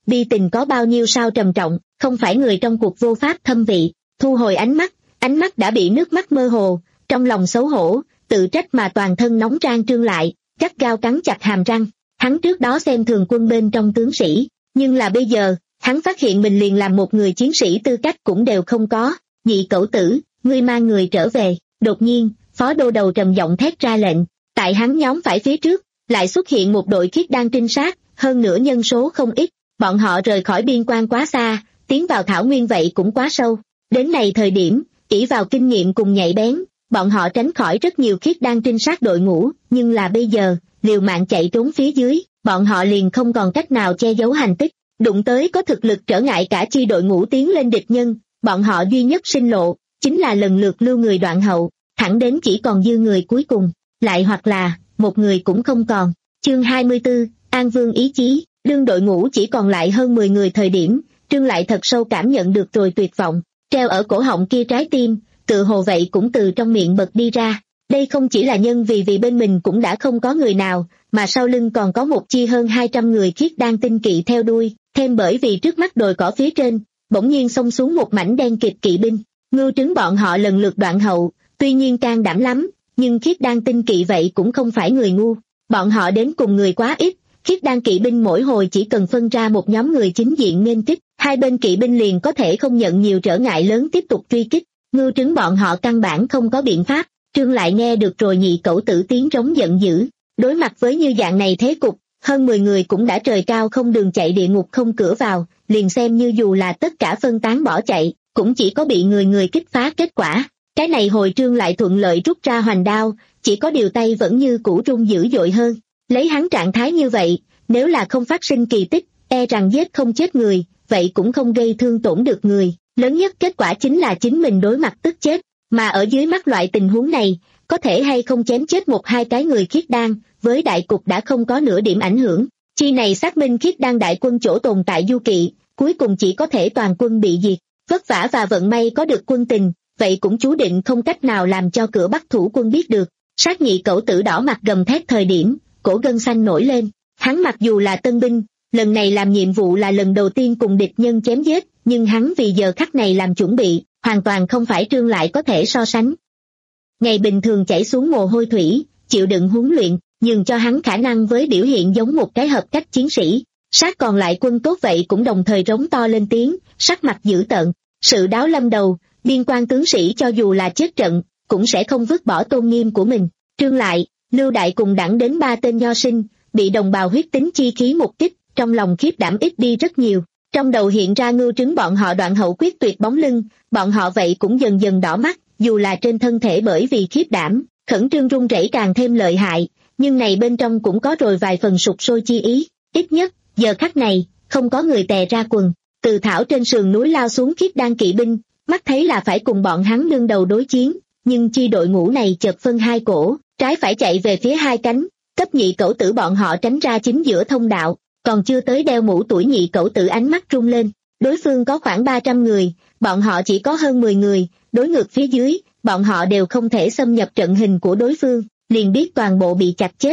bi tình có bao nhiêu sao trầm trọng, không phải người trong cuộc vô pháp thâm vị. Thu hồi ánh mắt, ánh mắt đã bị nước mắt mơ hồ, trong lòng xấu hổ, tự trách mà toàn thân nóng rang trương lại, gắt gao cắn chặt hàm răng. Hắn trước đó xem thường quân bên trong tướng sĩ, nhưng là bây giờ, hắn phát hiện mình liền làm một người chiến sĩ tư cách cũng đều không có. Nhị cẩu tử, ngươi mang người trở về. Đột nhiên, phó đô đầu trầm giọng thét ra lệnh. Tại hắn nhóm phải phía trước, lại xuất hiện một đội khiết đan trinh sát, hơn nữa nhân số không ít. Bọn họ rời khỏi biên quan quá xa, tiến vào thảo nguyên vậy cũng quá sâu. Đến này thời điểm, ỷ vào kinh nghiệm cùng nhạy bén, bọn họ tránh khỏi rất nhiều khiết đan trinh sát đội ngũ, nhưng là bây giờ, liều mạng chạy trốn phía dưới, bọn họ liền không còn cách nào che giấu hành tích. Đụng tới có thực lực trở ngại cả chi đội ngũ tiến lên địch nhân, bọn họ duy nhất sinh lộ, chính là lần lượt lưu người đoạn hậu, thẳng đến chỉ còn dư người cuối cùng, lại hoặc là, một người cũng không còn. Chương hai mươi tư, An Vương ý chí. Đương đội ngũ chỉ còn lại hơn mười người thời điểm, Trương lại thật sâu cảm nhận được rồi tuyệt vọng, treo ở cổ họng kia trái tim, tự hồ vậy cũng từ trong miệng bật đi ra. Đây không chỉ là nhân vì vì bên mình cũng đã không có người nào, mà sau lưng còn có một chi hơn hai trăm người khiết đan tinh kỵ theo đuôi, thêm bởi vì trước mắt đồi cỏ phía trên, bỗng nhiên xông xuống một mảnh đen kịt kỵ binh. Ngưu trứng bọn họ lần lượt đoạn hậu, tuy nhiên can đảm lắm, nhưng khiết đan tinh kỵ vậy cũng không phải người ngu, bọn họ đến cùng người quá ít. Khiết đan kỵ binh mỗi hồi chỉ cần phân ra một nhóm người chính diện nên kích, hai bên kỵ binh liền có thể không nhận nhiều trở ngại lớn tiếp tục truy kích. Ngưu trứng bọn họ căn bản không có biện pháp. Trương lại nghe được rồi nhị cẩu tử tiếng rống giận dữ. Đối mặt với như dạng này thế cục, hơn mười người cũng đã trời cao không đường chạy địa ngục không cửa vào, liền xem như dù là tất cả phân tán bỏ chạy, cũng chỉ có bị người người kích phá kết quả. Cái này hồi Trương lại thuận lợi rút ra hoành đao, chỉ có điều tay vẫn như cũ rung dữ dội hơn. Lấy hắn trạng thái như vậy, nếu là không phát sinh kỳ tích, e rằng giết không chết người, vậy cũng không gây thương tổn được người. Lớn nhất kết quả chính là chính mình đối mặt tức chết, mà ở dưới mắt loại tình huống này, có thể hay không chém chết một hai cái người khiết đan, với đại cục đã không có nửa điểm ảnh hưởng. Chi này xác minh khiết đan đại quân chỗ tồn tại du kỵ, cuối cùng chỉ có thể toàn quân bị diệt. Vất vả và vận may có được quân tình, vậy cũng chú định không cách nào làm cho cửa Bắc thủ quân biết được. Sát nhị cẩu tử đỏ mặt gầm thét thời điểm, cổ gân xanh nổi lên. Hắn mặc dù là tân binh, lần này làm nhiệm vụ là lần đầu tiên cùng địch nhân chém giết, nhưng hắn vì giờ khắc này làm chuẩn bị, hoàn toàn không phải Trương lại có thể so sánh. Ngày bình thường chảy xuống mồ hôi thủy, chịu đựng huấn luyện, nhường cho hắn khả năng với biểu hiện giống một cái hợp cách chiến sĩ. Sát còn lại quân tốt vậy cũng đồng thời rống to lên tiếng, sắc mặt dữ tợn. Sự đáo lâm đầu, biên quan tướng sĩ cho dù là chết trận, cũng sẽ không vứt bỏ tôn nghiêm của mình. Trương lại, Lưu Đại cùng đẳng đến ba tên nho sinh, bị đồng bào huyết tính chi khí một kích, trong lòng khiếp đảm ít đi rất nhiều. Trong đầu hiện ra Ngưu trứng bọn họ đoạn hậu quyết tuyệt bóng lưng, bọn họ vậy cũng dần dần đỏ mắt, dù là trên thân thể bởi vì khiếp đảm, khẩn trương run rẩy càng thêm lợi hại, nhưng này bên trong cũng có rồi vài phần sụp sôi chi ý. Ít nhất, giờ khắc này, không có người tè ra quần. Từ thảo trên sườn núi lao xuống khiết đan kỵ binh, mắt thấy là phải cùng bọn hắn đương đầu đối chiến, nhưng chi đội ngũ này chợt phân hai cổ, trái phải chạy về phía hai cánh, cấp nhị cẩu tử bọn họ tránh ra chính giữa thông đạo. Còn chưa tới đeo mũ tuổi nhị cẩu tử ánh mắt rung lên, đối phương có khoảng ba trăm người, bọn họ chỉ có hơn mười người, đối ngược phía dưới, bọn họ đều không thể xâm nhập trận hình của đối phương, liền biết toàn bộ bị chặt chết.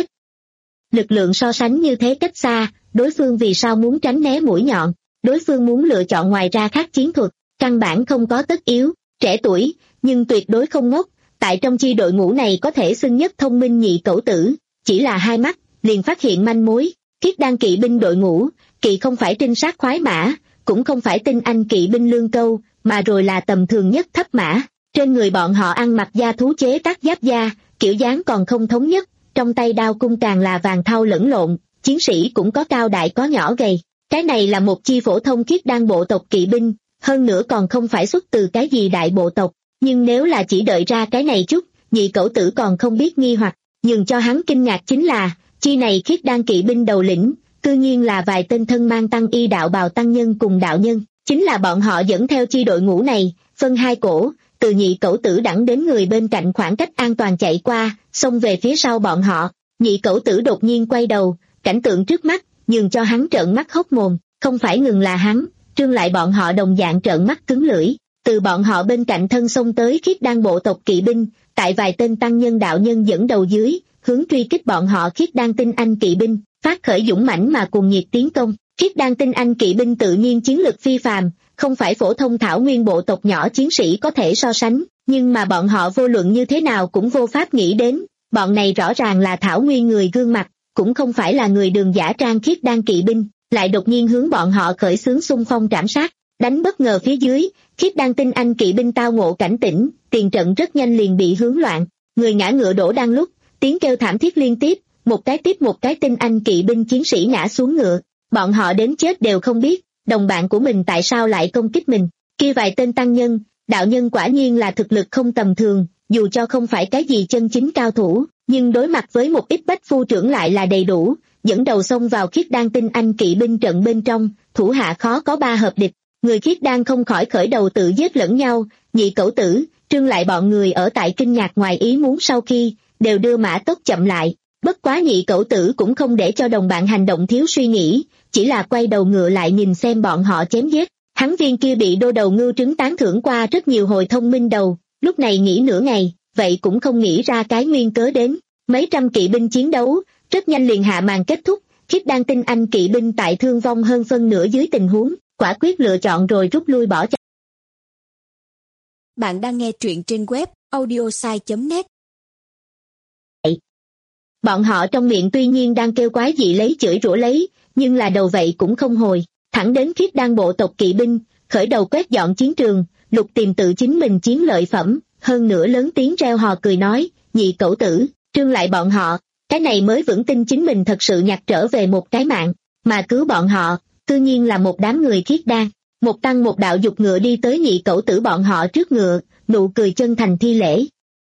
Lực lượng so sánh như thế cách xa, đối phương vì sao muốn tránh né mũi nhọn, đối phương muốn lựa chọn ngoài ra khác chiến thuật, căn bản không có tất yếu. Trẻ tuổi, nhưng tuyệt đối không ngốc, tại trong chi đội ngũ này có thể xưng nhất thông minh nhị cẩu tử, chỉ là hai mắt, liền phát hiện manh mối. Khiết đan kỵ binh đội ngũ, kỵ không phải trinh sát khoái mã, cũng không phải tinh anh kỵ binh lương câu, mà rồi là tầm thường nhất thấp mã. Trên người bọn họ ăn mặc da thú chế tác giáp da, kiểu dáng còn không thống nhất, trong tay đao cung càng là vàng thau lẫn lộn, chiến sĩ cũng có cao đại có nhỏ gầy. Cái này là một chi phổ thông khiết đan bộ tộc kỵ binh, hơn nữa còn không phải xuất từ cái gì đại bộ tộc, nhưng nếu là chỉ đợi ra cái này chút, nhị cẩu tử còn không biết nghi hoặc, nhưng cho hắn kinh ngạc chính là, chi này khiết đan kỵ binh đầu lĩnh, tự nhiên là vài tên thân mang tăng y đạo bào tăng nhân cùng đạo nhân, chính là bọn họ dẫn theo chi đội ngũ này, phân hai cổ, từ nhị cẩu tử đẳng đến người bên cạnh khoảng cách an toàn chạy qua, xông về phía sau bọn họ. Nhị cẩu tử đột nhiên quay đầu, cảnh tượng trước mắt, nhường cho hắn trợn mắt hốc mồm, không phải ngừng là hắn, Trương lại bọn họ đồng dạng trợn mắt cứng lưỡi, từ bọn họ bên cạnh thân xông tới khiết đan bộ tộc kỵ binh, tại vài tên tăng nhân đạo nhân dẫn đầu dưới, hướng truy kích bọn họ khiết đan tinh anh kỵ binh, phát khởi dũng mãnh mà cùng nhiệt tiến công. Khiết đan tinh anh kỵ binh tự nhiên chiến lực phi phàm, không phải phổ thông thảo nguyên bộ tộc nhỏ chiến sĩ có thể so sánh, nhưng mà bọn họ vô luận như thế nào cũng vô pháp nghĩ đến, bọn này rõ ràng là thảo nguyên người gương mặt, cũng không phải là người đường giả trang khiết đan kỵ binh, lại đột nhiên hướng bọn họ khởi xướng xung phong trảm sát, đánh bất ngờ phía dưới, khiết đan tinh anh kỵ binh tao ngộ cảnh tỉnh, tiền trận rất nhanh liền bị hướng loạn, người ngã ngựa đổ đang lúc, tiếng kêu thảm thiết liên tiếp, một cái tiếp một cái tinh anh kỵ binh chiến sĩ ngã xuống ngựa, bọn họ đến chết đều không biết, đồng bạn của mình tại sao lại công kích mình, kia vài tên tăng nhân, đạo nhân quả nhiên là thực lực không tầm thường, dù cho không phải cái gì chân chính cao thủ, nhưng đối mặt với một ít bách phu trưởng lại là đầy đủ, dẫn đầu xông vào khiết đan tinh anh kỵ binh trận bên trong, thủ hạ khó có ba hợp địch, người khiết đan không khỏi khởi đầu tự giết lẫn nhau, nhị cẩu tử, Trương lại bọn người ở tại kinh ngạc ngoài ý muốn sau khi, đều đưa mã tốc chậm lại, bất quá nhị cẩu tử cũng không để cho đồng bạn hành động thiếu suy nghĩ, chỉ là quay đầu ngựa lại nhìn xem bọn họ chém giết, hắn viên kia bị đô đầu ngưu trứng tán thưởng qua rất nhiều hồi thông minh đầu, lúc này nghĩ nửa ngày, vậy cũng không nghĩ ra cái nguyên cớ đến, mấy trăm kỵ binh chiến đấu, rất nhanh liền hạ màn kết thúc, khiết đan tinh anh kỵ binh tại thương vong hơn phân nửa dưới tình huống, quả quyết lựa chọn rồi rút lui bỏ chạy. Bạn đang nghe truyện trên web audiosai chấm net. Bọn họ trong miệng tuy nhiên đang kêu quái dị lấy chửi rủa lấy, nhưng là đầu vậy cũng không hồi, thẳng đến khiết đan bộ tộc kỵ binh, khởi đầu quét dọn chiến trường, lục tìm tự chính mình chiến lợi phẩm, hơn nữa lớn tiếng reo hò cười nói, nhị cẩu tử, Trương lại bọn họ, cái này mới vững tin chính mình thật sự nhặt trở về một cái mạng, mà cứu bọn họ, tự nhiên là một đám người khiết đan. Một tăng một đạo dục ngựa đi tới nhị cẩu tử bọn họ trước ngựa, nụ cười chân thành thi lễ.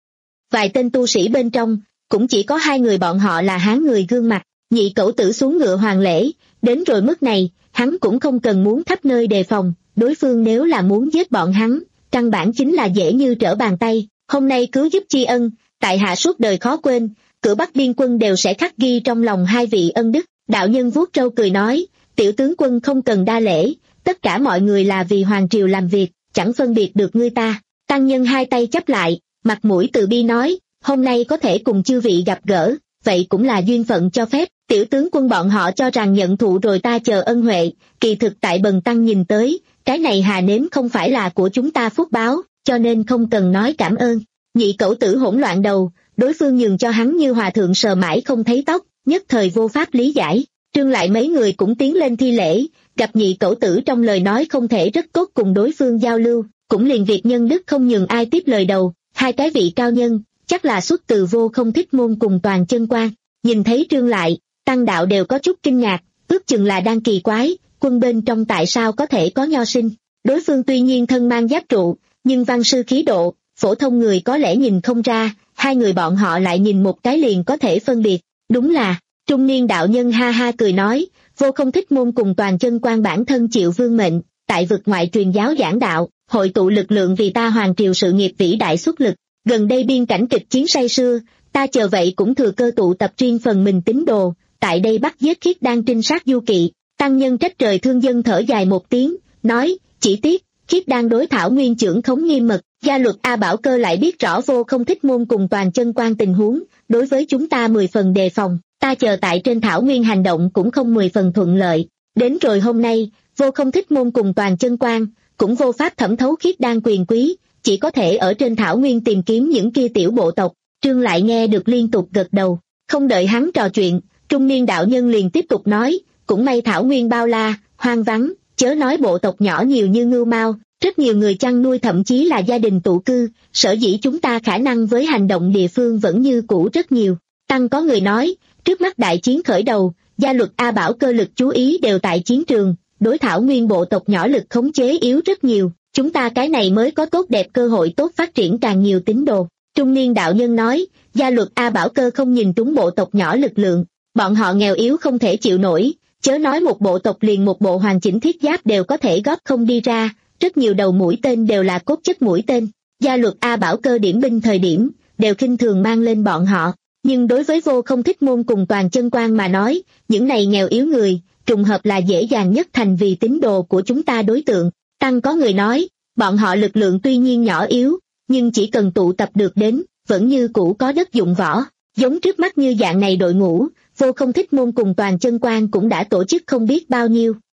Vài tên tu sĩ bên trong, cũng chỉ có hai người bọn họ là hán người gương mặt, nhị cẩu tử xuống ngựa hoàng lễ, đến rồi mức này, hắn cũng không cần muốn thắp nơi đề phòng, đối phương nếu là muốn giết bọn hắn, căn bản chính là dễ như trở bàn tay, hôm nay cứu giúp tri ân, tại hạ suốt đời khó quên, cửa Bắc biên quân đều sẽ khắc ghi trong lòng hai vị ân đức, đạo nhân vuốt râu cười nói, tiểu tướng quân không cần đa lễ, tất cả mọi người là vì hoàng triều làm việc, chẳng phân biệt được ngươi ta, tăng nhân hai tay chắp lại, mặt mũi từ bi nói, hôm nay có thể cùng chư vị gặp gỡ, vậy cũng là duyên phận cho phép, tiểu tướng quân bọn họ cho rằng nhận thụ rồi ta chờ ân huệ, kỳ thực tại bần tăng nhìn tới, cái này hà nếm không phải là của chúng ta phúc báo, cho nên không cần nói cảm ơn, nhị cẩu tử hỗn loạn đầu, đối phương nhường cho hắn như hòa thượng sờ mãi không thấy tóc, nhất thời vô pháp lý giải, Trương lại mấy người cũng tiến lên thi lễ, gặp nhị cẩu tử trong lời nói không thể rất tốt cùng đối phương giao lưu, cũng liền việc nhân đức không nhường ai tiếp lời đầu, hai cái vị cao nhân, chắc là xuất từ vô không thích môn cùng toàn chân quan, nhìn thấy Trương lại, tăng đạo đều có chút kinh ngạc, ước chừng là đang kỳ quái, quân bên trong tại sao có thể có nho sinh, đối phương tuy nhiên thân mang giáp trụ, nhưng văn sư khí độ, phổ thông người có lẽ nhìn không ra, hai người bọn họ lại nhìn một cái liền có thể phân biệt, đúng là, trung niên đạo nhân ha ha cười nói, vô không thích môn cùng toàn chân quan bản thân chịu vương mệnh, tại vực ngoại truyền giáo giảng đạo, hội tụ lực lượng vì ta hoàng triều sự nghiệp vĩ đại xuất lực, gần đây biên cảnh kịch chiến say sưa, ta chờ vậy cũng thừa cơ tụ tập riêng phần mình tín đồ, tại đây bắt giết khiết đan trinh sát du kỵ, tăng nhân trách trời thương dân thở dài một tiếng, nói, chỉ tiếc, khiết đan đối thảo nguyên trưởng khống nghiêm mật, gia luật A Bảo Cơ lại biết rõ vô không thích môn cùng toàn chân quan tình huống, đối với chúng ta mười phần đề phòng, ta chờ tại trên thảo nguyên hành động cũng không mười phần thuận lợi, đến rồi hôm nay, vô không thích môn cùng toàn chân quan, cũng vô pháp thẩm thấu khiết đan quyền quý, chỉ có thể ở trên thảo nguyên tìm kiếm những kia tiểu bộ tộc, Trương lại nghe được liên tục gật đầu, không đợi hắn trò chuyện, trung niên đạo nhân liền tiếp tục nói, cũng may thảo nguyên bao la, hoang vắng, chớ nói bộ tộc nhỏ nhiều như ngưu mao, rất nhiều người chăn nuôi thậm chí là gia đình tụ cư, sở dĩ chúng ta khả năng với hành động địa phương vẫn như cũ rất nhiều. Tăng có người nói, trước mắt đại chiến khởi đầu, gia luật A Bảo Cơ lực chú ý đều tại chiến trường, đối thảo nguyên bộ tộc nhỏ lực khống chế yếu rất nhiều, chúng ta cái này mới có tốt đẹp cơ hội tốt phát triển càng nhiều tín đồ. Trung niên đạo nhân nói, gia luật A Bảo Cơ không nhìn trúng bộ tộc nhỏ lực lượng, bọn họ nghèo yếu không thể chịu nổi, chớ nói một bộ tộc liền một bộ hoàn chỉnh thiết giáp đều có thể góp không đi ra, rất nhiều đầu mũi tên đều là cốt chất mũi tên, gia luật A Bảo Cơ điểm binh thời điểm, đều khinh thường mang lên bọn họ, nhưng đối với vô không thích môn cùng toàn chân quan mà nói, những này nghèo yếu người, trùng hợp là dễ dàng nhất thành vì tín đồ của chúng ta đối tượng. Tăng có người nói, bọn họ lực lượng tuy nhiên nhỏ yếu, nhưng chỉ cần tụ tập được đến, vẫn như cũ có đất dụng võ, giống trước mắt như dạng này đội ngũ, vô không thích môn cùng toàn chân quan cũng đã tổ chức không biết bao nhiêu,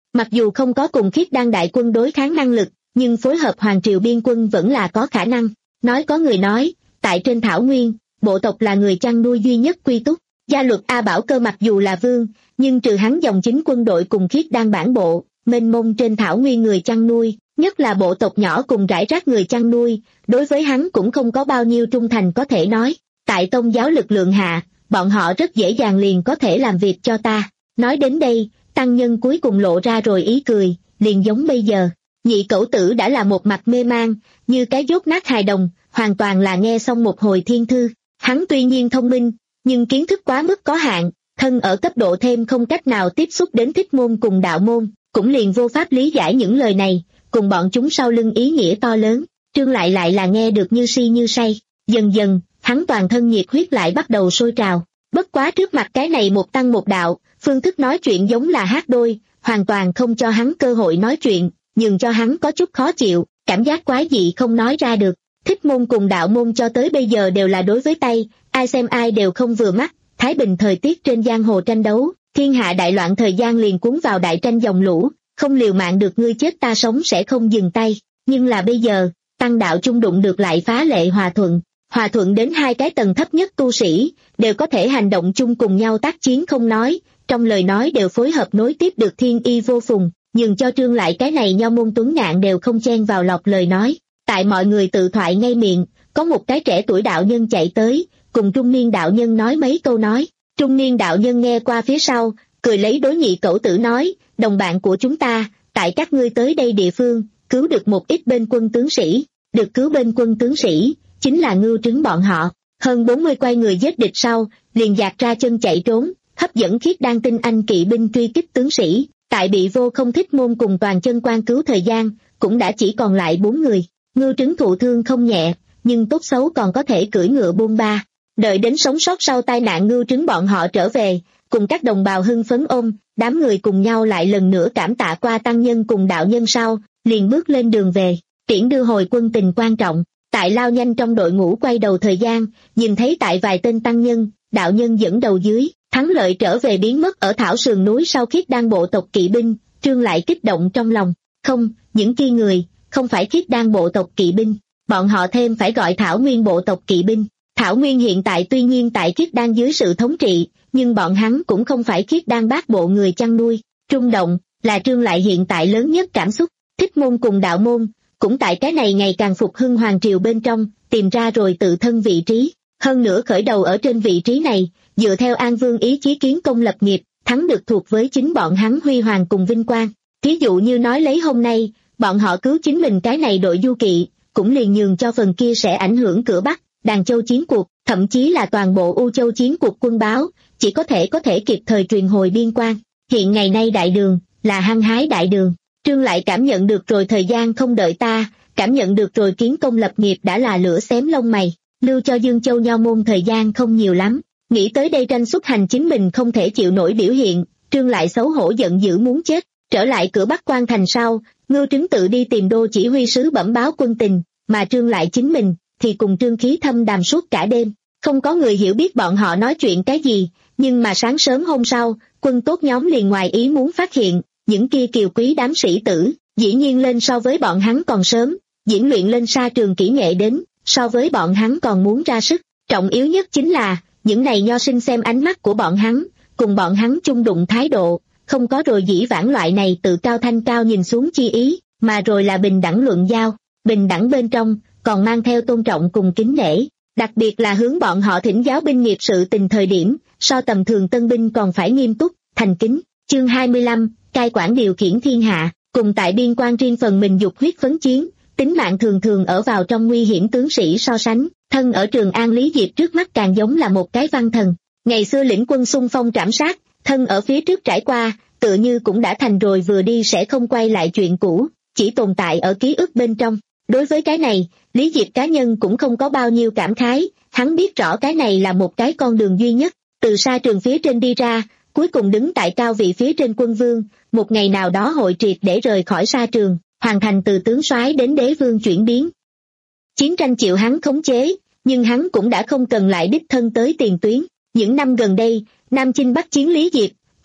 Mặc dù không có cùng Khiết Đan đại quân đối kháng năng lực, nhưng phối hợp Hoàng Triều biên quân vẫn là có khả năng. Nói có người nói, tại trên thảo nguyên, bộ tộc là người chăn nuôi duy nhất quy túc. Gia luật A Bảo Cơ mặc dù là vương, nhưng trừ hắn dòng chính quân đội cùng Khiết Đan bản bộ, mênh mông trên thảo nguyên người chăn nuôi, nhất là bộ tộc nhỏ cùng rải rác người chăn nuôi, đối với hắn cũng không có bao nhiêu trung thành có thể nói. Tại tông giáo lực lượng hạ, bọn họ rất dễ dàng liền có thể làm việc cho ta. Nói đến đây, tăng nhân cuối cùng lộ ra rồi ý cười, liền giống bây giờ. Nhị cẩu tử đã là một mặt mê mang, như cái dốt nát hài đồng, hoàn toàn là nghe xong một hồi thiên thư. Hắn tuy nhiên thông minh, nhưng kiến thức quá mức có hạn, thân ở cấp độ thêm không cách nào tiếp xúc đến thích môn cùng đạo môn, cũng liền vô pháp lý giải những lời này, cùng bọn chúng sau lưng ý nghĩa to lớn. Trương Lại lại là nghe được như si như say, dần dần, hắn toàn thân nhiệt huyết lại bắt đầu sôi trào. Bất quá trước mặt cái này một tăng một đạo, phương thức nói chuyện giống là hát đôi, hoàn toàn không cho hắn cơ hội nói chuyện, nhường cho hắn có chút khó chịu, cảm giác quái dị không nói ra được. Thích môn cùng đạo môn cho tới bây giờ đều là đối với tay, ai xem ai đều không vừa mắt. Thái bình thời tiết trên giang hồ tranh đấu, thiên hạ đại loạn thời gian liền cuốn vào đại tranh dòng lũ, không liều mạng được ngươi chết ta sống sẽ không dừng tay. Nhưng là bây giờ, tăng đạo chung đụng được lại phá lệ hòa thuận, hòa thuận đến hai cái tầng thấp nhất tu sĩ, đều có thể hành động chung cùng nhau tác chiến không nói, trong lời nói đều phối hợp nối tiếp được thiên y vô phùng, nhường cho Trương Lại cái này nho môn tuấn ngạn đều không chen vào lọt lời nói. Tại mọi người tự thoại ngay miệng, có một cái trẻ tuổi đạo nhân chạy tới, cùng trung niên đạo nhân nói mấy câu nói. Trung niên đạo nhân nghe qua phía sau, cười lấy đối nhị cẩu tử nói, đồng bạn của chúng ta, tại các ngươi tới đây địa phương, cứu được một ít bên quân tướng sĩ, được cứu bên quân tướng sĩ, chính là Ngưu Trứng bọn họ. Hơn bốn mươi quay người giết địch sau, liền dạt ra chân chạy trốn, hấp dẫn Khiết Đan tinh anh kỵ binh truy kích tướng sĩ. Tại bị vô không thích môn cùng toàn chân quan cứu thời gian, cũng đã chỉ còn lại bốn người. Ngưu Trứng thụ thương không nhẹ, nhưng tốt xấu còn có thể cưỡi ngựa buôn ba. Đợi đến sống sót sau tai nạn Ngưu Trứng bọn họ trở về, cùng các đồng bào hưng phấn ôm, đám người cùng nhau lại lần nữa cảm tạ qua tăng nhân cùng đạo nhân sau, liền bước lên đường về, tiễn đưa hồi quân tình quan trọng. Tại lao nhanh trong đội ngũ quay đầu thời gian, nhìn thấy tại vài tên tăng nhân, đạo nhân dẫn đầu dưới, thắng lợi trở về biến mất ở thảo sườn núi sau Khiết Đan bộ tộc kỵ binh. Trương Lại kích động trong lòng, không, những kia người, không phải Khiết Đan bộ tộc kỵ binh, bọn họ thêm phải gọi Thảo Nguyên bộ tộc kỵ binh. Thảo Nguyên hiện tại tuy nhiên tại Khiết Đan dưới sự thống trị, nhưng bọn hắn cũng không phải Khiết Đan bát bộ người chăn nuôi. Trung động, là Trương Lại hiện tại lớn nhất cảm xúc. Thích môn cùng đạo môn, cũng tại cái này ngày càng phục hưng hoàng triều bên trong, tìm ra rồi tự thân vị trí. Hơn nữa khởi đầu ở trên vị trí này, dựa theo An Vương ý chí kiến công lập nghiệp, thắng được thuộc với chính bọn hắn huy hoàng cùng vinh quang. Thí dụ như nói lấy hôm nay, bọn họ cứu chính mình cái này đội du kỵ, cũng liền nhường cho phần kia sẽ ảnh hưởng cửa Bắc, Đàn Châu chiến cuộc, thậm chí là toàn bộ U Châu chiến cuộc quân báo, chỉ có thể có thể kịp thời truyền hồi biên quan. Hiện ngày nay đại đường, là hăng hái đại đường. Trương Lại cảm nhận được rồi thời gian không đợi ta, cảm nhận được rồi kiến công lập nghiệp đã là lửa xém lông mày, lưu cho Dương Châu nho môn thời gian không nhiều lắm. Nghĩ tới đây tranh xuất hành chính mình không thể chịu nổi biểu hiện, Trương Lại xấu hổ giận dữ muốn chết. Trở lại cửa Bắc quan thành sau, Ngưu Trứng tự đi tìm đô chỉ huy sứ bẩm báo quân tình, mà Trương Lại chính mình, thì cùng Trương Khí thâm đàm suốt cả đêm. Không có người hiểu biết bọn họ nói chuyện cái gì, nhưng mà sáng sớm hôm sau, quân tốt nhóm liền ngoài ý muốn phát hiện, những kia kiều quý đám sĩ tử, dĩ nhiên lên so với bọn hắn còn sớm, diễn luyện lên sa trường kỹ nghệ đến, so với bọn hắn còn muốn ra sức. Trọng yếu nhất chính là, những này nho sinh xem ánh mắt của bọn hắn, cùng bọn hắn chung đụng thái độ, không có rồi dĩ vãng loại này tự cao thanh cao nhìn xuống chi ý, mà rồi là bình đẳng luận giao, bình đẳng bên trong, còn mang theo tôn trọng cùng kính nể, đặc biệt là hướng bọn họ thỉnh giáo binh nghiệp sự tình thời điểm, so tầm thường tân binh còn phải nghiêm túc, thành kính. Chương hai mươi lăm, cai quản điều khiển thiên hạ, cùng tại biên quan riêng phần mình dục huyết phấn chiến, tính mạng thường thường ở vào trong nguy hiểm tướng sĩ so sánh, thân ở Trường An Lý Diệp trước mắt càng giống là một cái văn thần. Ngày xưa lĩnh quân xung phong trảm sát, thân ở phía trước trải qua, tựa như cũng đã thành rồi vừa đi sẽ không quay lại chuyện cũ, chỉ tồn tại ở ký ức bên trong. Đối với cái này, Lý Diệp cá nhân cũng không có bao nhiêu cảm khái, hắn biết rõ cái này là một cái con đường duy nhất, từ sa trường phía trên đi ra, cuối cùng đứng tại cao vị phía trên quân vương, một ngày nào đó hội triệt để rời khỏi sa trường, hoàn thành từ tướng soái đến đế vương chuyển biến. Chiến tranh chịu hắn khống chế, nhưng hắn cũng đã không cần lại đích thân tới tiền tuyến. Những năm gần đây, Nam Chinh Bắc chiến Lý Diệp,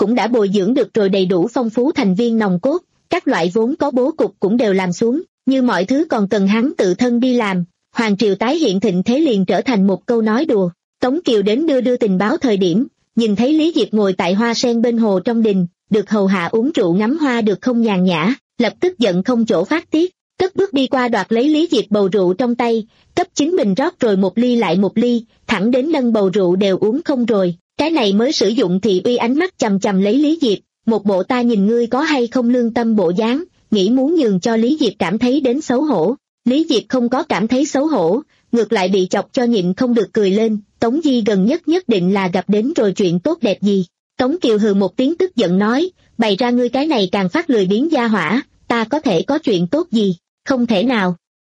cũng đã bồi dưỡng được rồi đầy đủ phong phú thành viên nòng cốt, các loại vốn có bố cục cũng đều làm xuống, như mọi thứ còn cần hắn tự thân đi làm, Hoàng Triều tái hiện thịnh thế liền trở thành một câu nói đùa. Tống Kiều đến đưa đưa tình báo thời điểm, nhìn thấy Lý Diệp ngồi tại hoa sen bên hồ trong đình, được hầu hạ uống rượu ngắm hoa được không nhàn nhã, lập tức giận không chỗ phát tiết, cất bước đi qua đoạt lấy Lý Diệp bầu rượu trong tay, cấp chính mình rót rồi một ly lại một ly, thẳng đến nâng bầu rượu đều uống không rồi, cái này mới sử dụng thị uy ánh mắt chằm chằm lấy Lý Diệp, một bộ ta nhìn ngươi có hay không lương tâm bộ dáng, nghĩ muốn nhường cho Lý Diệp cảm thấy đến xấu hổ. Lý Diệp không có cảm thấy xấu hổ, ngược lại bị chọc cho nhịn không được cười lên, Tống Di gần nhất nhất định là gặp đến rồi chuyện tốt đẹp gì. Tống Kiều hừ một tiếng tức giận nói, bày ra ngươi cái này càng phát lười biếng gia hỏa, ta có thể có chuyện tốt gì, không thể nào.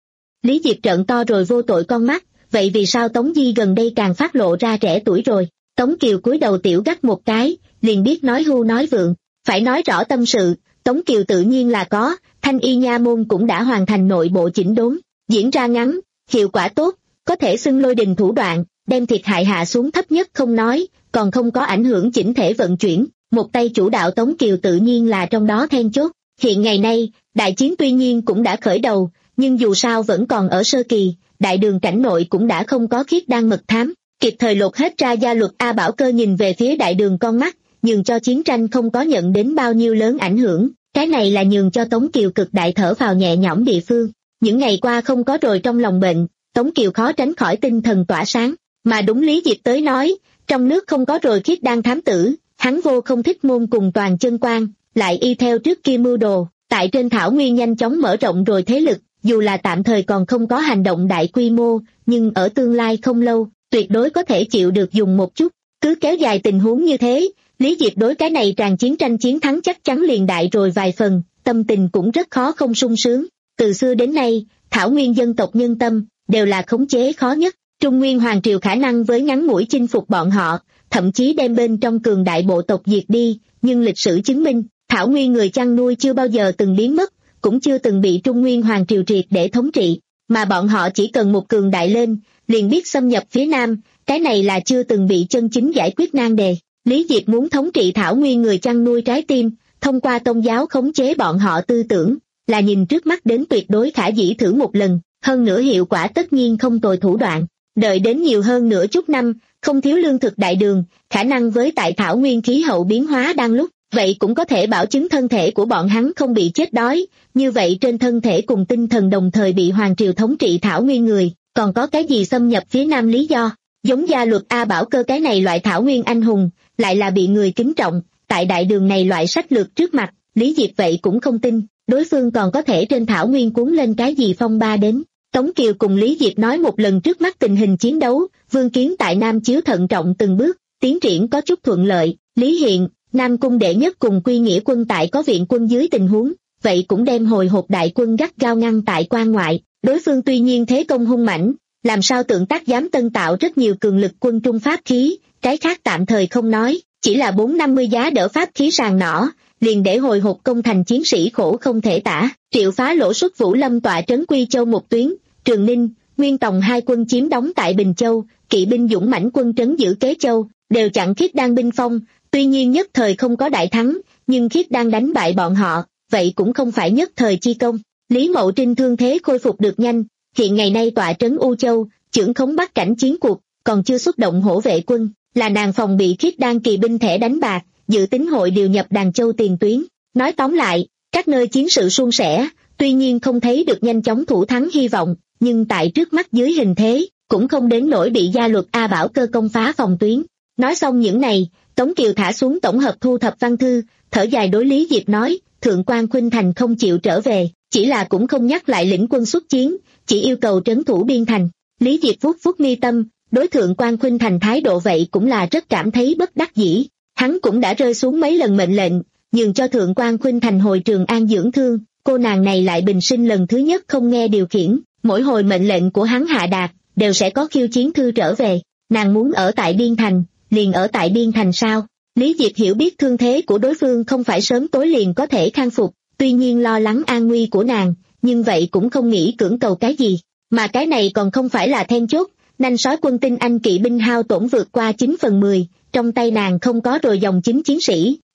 Lý Diệp trợn to rồi vô tội con mắt, vậy vì sao Tống Di gần đây càng phát lộ ra trẻ tuổi rồi? Tống Kiều cúi đầu tiểu gắt một cái, liền biết nói hưu nói vượng, phải nói rõ tâm sự, Tống Kiều tự nhiên là có, Thanh Y nha môn cũng đã hoàn thành nội bộ chỉnh đốn, diễn ra ngắn, hiệu quả tốt, có thể xưng lôi đình thủ đoạn, đem thiệt hại hạ xuống thấp nhất không nói, còn không có ảnh hưởng chỉnh thể vận chuyển, một tay chủ đạo Tống Kiều tự nhiên là trong đó then chốt. Hiện ngày nay, đại chiến tuy nhiên cũng đã khởi đầu, nhưng dù sao vẫn còn ở sơ kỳ, đại đường cảnh nội cũng đã không có khiết đan mật thám, kịp thời lột hết ra gia luật. A Bảo Cơ nhìn về phía đại đường con mắt, nhường cho chiến tranh không có nhận đến bao nhiêu lớn ảnh hưởng, cái này là nhường cho Tống Kiều cực đại thở vào nhẹ nhõm địa phương. Những ngày qua không có rồi trong lòng bệnh, Tống Kiều khó tránh khỏi tinh thần tỏa sáng, mà đúng Lý Diệp tới nói, trong nước không có rồi khiết đan thám tử, hắn vô không thích môn cùng toàn chân quan, lại y theo trước kia mưu đồ, tại trên thảo nguyên nhanh chóng mở rộng rồi thế lực, dù là tạm thời còn không có hành động đại quy mô, nhưng ở tương lai không lâu, tuyệt đối có thể chịu được dùng một chút. Cứ kéo dài tình huống như thế, Lý Diệp đối cái này tràn chiến tranh chiến thắng chắc chắn liền đại rồi vài phần, tâm tình cũng rất khó không sung sướng. Từ xưa đến nay, thảo nguyên dân tộc nhân tâm, đều là khống chế khó nhất. Trung Nguyên Hoàng Triều khả năng với ngắn ngủi chinh phục bọn họ, thậm chí đem bên trong cường đại bộ tộc diệt đi, nhưng lịch sử chứng minh, thảo nguyên người chăn nuôi chưa bao giờ từng biến mất, cũng chưa từng bị Trung Nguyên Hoàng Triều triệt để thống trị, mà bọn họ chỉ cần một cường đại lên, liền biết xâm nhập phía Nam, cái này là chưa từng bị chân chính giải quyết nan đề. Lý Diệp muốn thống trị thảo nguyên người chăn nuôi trái tim, thông qua tôn giáo khống chế bọn họ tư tưởng, là nhìn trước mắt đến tuyệt đối khả dĩ thử một lần, hơn nữa hiệu quả tất nhiên không tồi thủ đoạn. Đợi đến nhiều hơn nửa chút năm, không thiếu lương thực đại đường, khả năng với tại thảo nguyên khí hậu biến hóa đang lúc, vậy cũng có thể bảo chứng thân thể của bọn hắn không bị chết đói, như vậy trên thân thể cùng tinh thần đồng thời bị Hoàng Triều thống trị thảo nguyên người, còn có cái gì xâm nhập phía Nam lý do? Giống gia luật A Bảo Cơ cái này loại thảo nguyên anh hùng, lại là bị người kính trọng, tại đại đường này loại sách lược trước mặt, Lý Diệp vậy cũng không tin, đối phương còn có thể trên thảo nguyên cuốn lên cái gì phong ba đến. Tống Kiều cùng Lý Diệp nói một lần trước mắt tình hình chiến đấu, Vương Kiến tại Nam Chiếu thận trọng từng bước, tiến triển có chút thuận lợi, Lý Hiện, Nam Cung đệ nhất cùng Quy Nghĩa quân tại có viện quân dưới tình huống, vậy cũng đem hồi hộp đại quân gắt gao ngăn tại quan ngoại, đối phương tuy nhiên thế công hung mãnh, làm sao tượng tác dám tân tạo rất nhiều cường lực quân trung pháp khí, cái khác tạm thời không nói, chỉ là bốn năm mươi giá đỡ pháp khí sàng nỏ, liền để hồi hộp công thành chiến sĩ khổ không thể tả. Triệu Phá Lỗ xuất Vũ Lâm tọa trấn Quy Châu một tuyến, Trường Ninh, Nguyên Tòng hai quân chiếm đóng tại Bình Châu, kỵ binh dũng mãnh quân trấn giữ Kế Châu, đều chặn khiết đan binh phong, tuy nhiên nhất thời không có đại thắng, nhưng khiết đan đánh bại bọn họ, vậy cũng không phải nhất thời chi công. Lý Mậu Trinh thương thế khôi phục được nhanh, hiện ngày nay tọa trấn U Châu, chưởng khống Bắc cảnh chiến cuộc, còn chưa xuất động hổ vệ quân, là nàng phòng bị khiết đan kỳ binh thẻ đánh bạc, dự tính hội điều nhập Đàn Châu tiền tuyến. Nói tóm lại, các nơi chiến sự suôn sẻ, tuy nhiên không thấy được nhanh chóng thủ thắng hy vọng, nhưng tại trước mắt dưới hình thế, cũng không đến nỗi bị gia luật A Bảo Cơ công phá phòng tuyến. Nói xong những này, Tống Kiều thả xuống tổng hợp thu thập văn thư, thở dài đối Lý Diệp nói, Thượng quan Khuynh Thành không chịu trở về, chỉ là cũng không nhắc lại lĩnh quân xuất chiến, chỉ yêu cầu trấn thủ biên thành. Lý Diệp vuốt vuốt mi tâm, đối Thượng quan Khuynh Thành thái độ vậy cũng là rất cảm thấy bất đắc dĩ. Hắn cũng đã rơi xuống mấy lần mệnh lệnh, nhường cho Thượng quan Khuynh Thành hồi Trường An dưỡng thương, cô nàng này lại bình sinh lần thứ nhất không nghe điều khiển, mỗi hồi mệnh lệnh của hắn hạ đạt, đều sẽ có khiêu chiến thư trở về, nàng muốn ở tại Biên Thành, liền ở tại Biên Thành sao? Lý Diệp hiểu biết thương thế của đối phương không phải sớm tối liền có thể khang phục, tuy nhiên lo lắng an nguy của nàng, nhưng vậy cũng không nghĩ cưỡng cầu cái gì, mà cái này còn không phải là then chốt, nanh sói quân tinh anh kỵ binh hao tổn vượt qua chín phần mười, trong tay nàng không có rồi dòng chính chiến sĩ,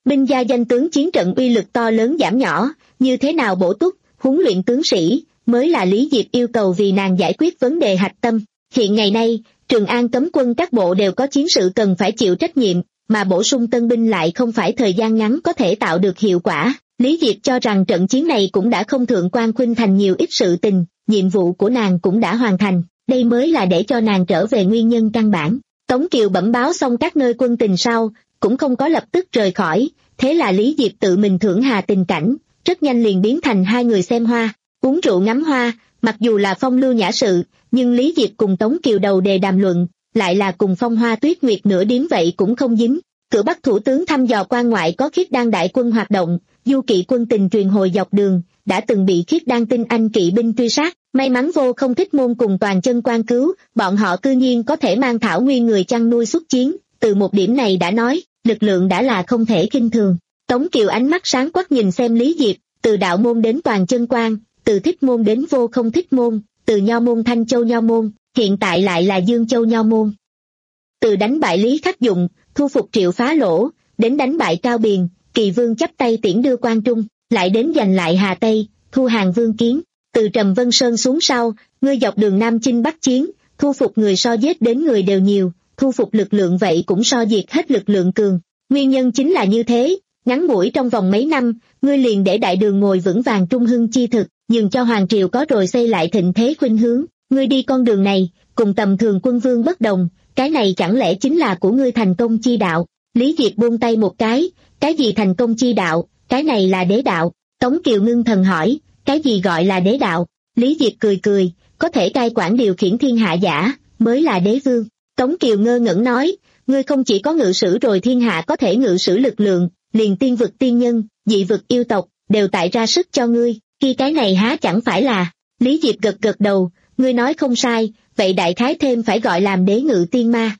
Binh gia danh tướng chiến trận uy lực to lớn giảm nhỏ, như thế nào bổ túc, huấn luyện tướng sĩ, mới là Lý Diệp yêu cầu vì nàng giải quyết vấn đề hạch tâm. Hiện ngày nay, Trường An cấm quân các bộ đều có chiến sự cần phải chịu trách nhiệm, mà bổ sung tân binh lại không phải thời gian ngắn có thể tạo được hiệu quả. Lý Diệp cho rằng trận chiến này cũng đã không thượng quan khuynh thành nhiều ít sự tình, nhiệm vụ của nàng cũng đã hoàn thành, đây mới là để cho nàng trở về nguyên nhân căn bản. Tống Kiều bẩm báo xong các nơi quân tình sau, cũng không có lập tức rời khỏi, thế là Lý Diệp tự mình thưởng hà tình cảnh, rất nhanh liền biến thành hai người xem hoa, uống rượu ngắm hoa, mặc dù là phong lưu nhã sự, nhưng Lý Diệp cùng Tống Kiều đầu đề đàm luận, lại là cùng Phong Hoa Tuyết Nguyệt nửa điếm vậy cũng không dính. Cửa Bắc thủ tướng thăm dò quan ngoại có Khiết Đan đại quân hoạt động, du kỵ quân tình truyền hồi dọc đường, đã từng bị Khiết Đan tinh anh kỵ binh truy sát, may mắn vô không thích môn cùng toàn chân quan cứu, bọn họ cư nhiên có thể mang thảo nguyên người chăn nuôi xuất chiến, từ một điểm này đã nói, lực lượng đã là không thể khinh thường. Tống Kiều ánh mắt sáng quắc nhìn xem Lý Diệp, từ đạo môn đến toàn chân quan, từ thích môn đến vô không thích môn, từ nho môn Thanh Châu nho môn, hiện tại lại là Dương Châu nho môn. Từ đánh bại Lý Khắc Dụng, thu phục Triệu Phá Lỗ, đến đánh bại Cao Biền, Kỳ Vương chắp tay tiễn đưa Quan Trung, lại đến giành lại Hà Tây, thu hàng Vương Kiến. Từ Trầm Vân Sơn xuống sau, ngươi dọc đường Nam Chinh Bắc chiến, thu phục người so giết đến người đều nhiều, thu phục lực lượng vậy cũng so diệt hết lực lượng cường. Nguyên nhân chính là như thế, ngắn ngủi trong vòng mấy năm, ngươi liền để đại đường ngồi vững vàng trung hưng chi thực, nhường cho Hoàng Triều có rồi xây lại thịnh thế khuynh hướng. Ngươi đi con đường này, cùng tầm thường quân vương bất đồng, cái này chẳng lẽ chính là của ngươi thành công chi đạo? Lý Diệp buông tay một cái, cái gì thành công chi đạo, cái này là đế đạo. Tống Kiều ngưng thần hỏi, cái gì gọi là đế đạo? Lý Diệp cười cười, có thể cai quản điều khiển thiên hạ giả, mới là đế vương. Tống Kiều ngơ ngẩn nói, ngươi không chỉ có ngự sử rồi thiên hạ có thể ngự sử lực lượng, liền tiên vực tiên nhân, dị vực yêu tộc, đều tại ra sức cho ngươi, khi cái này há chẳng phải là. Lý Diệp gật gật đầu, ngươi nói không sai, vậy đại khái thêm phải gọi làm đế ngự tiên ma.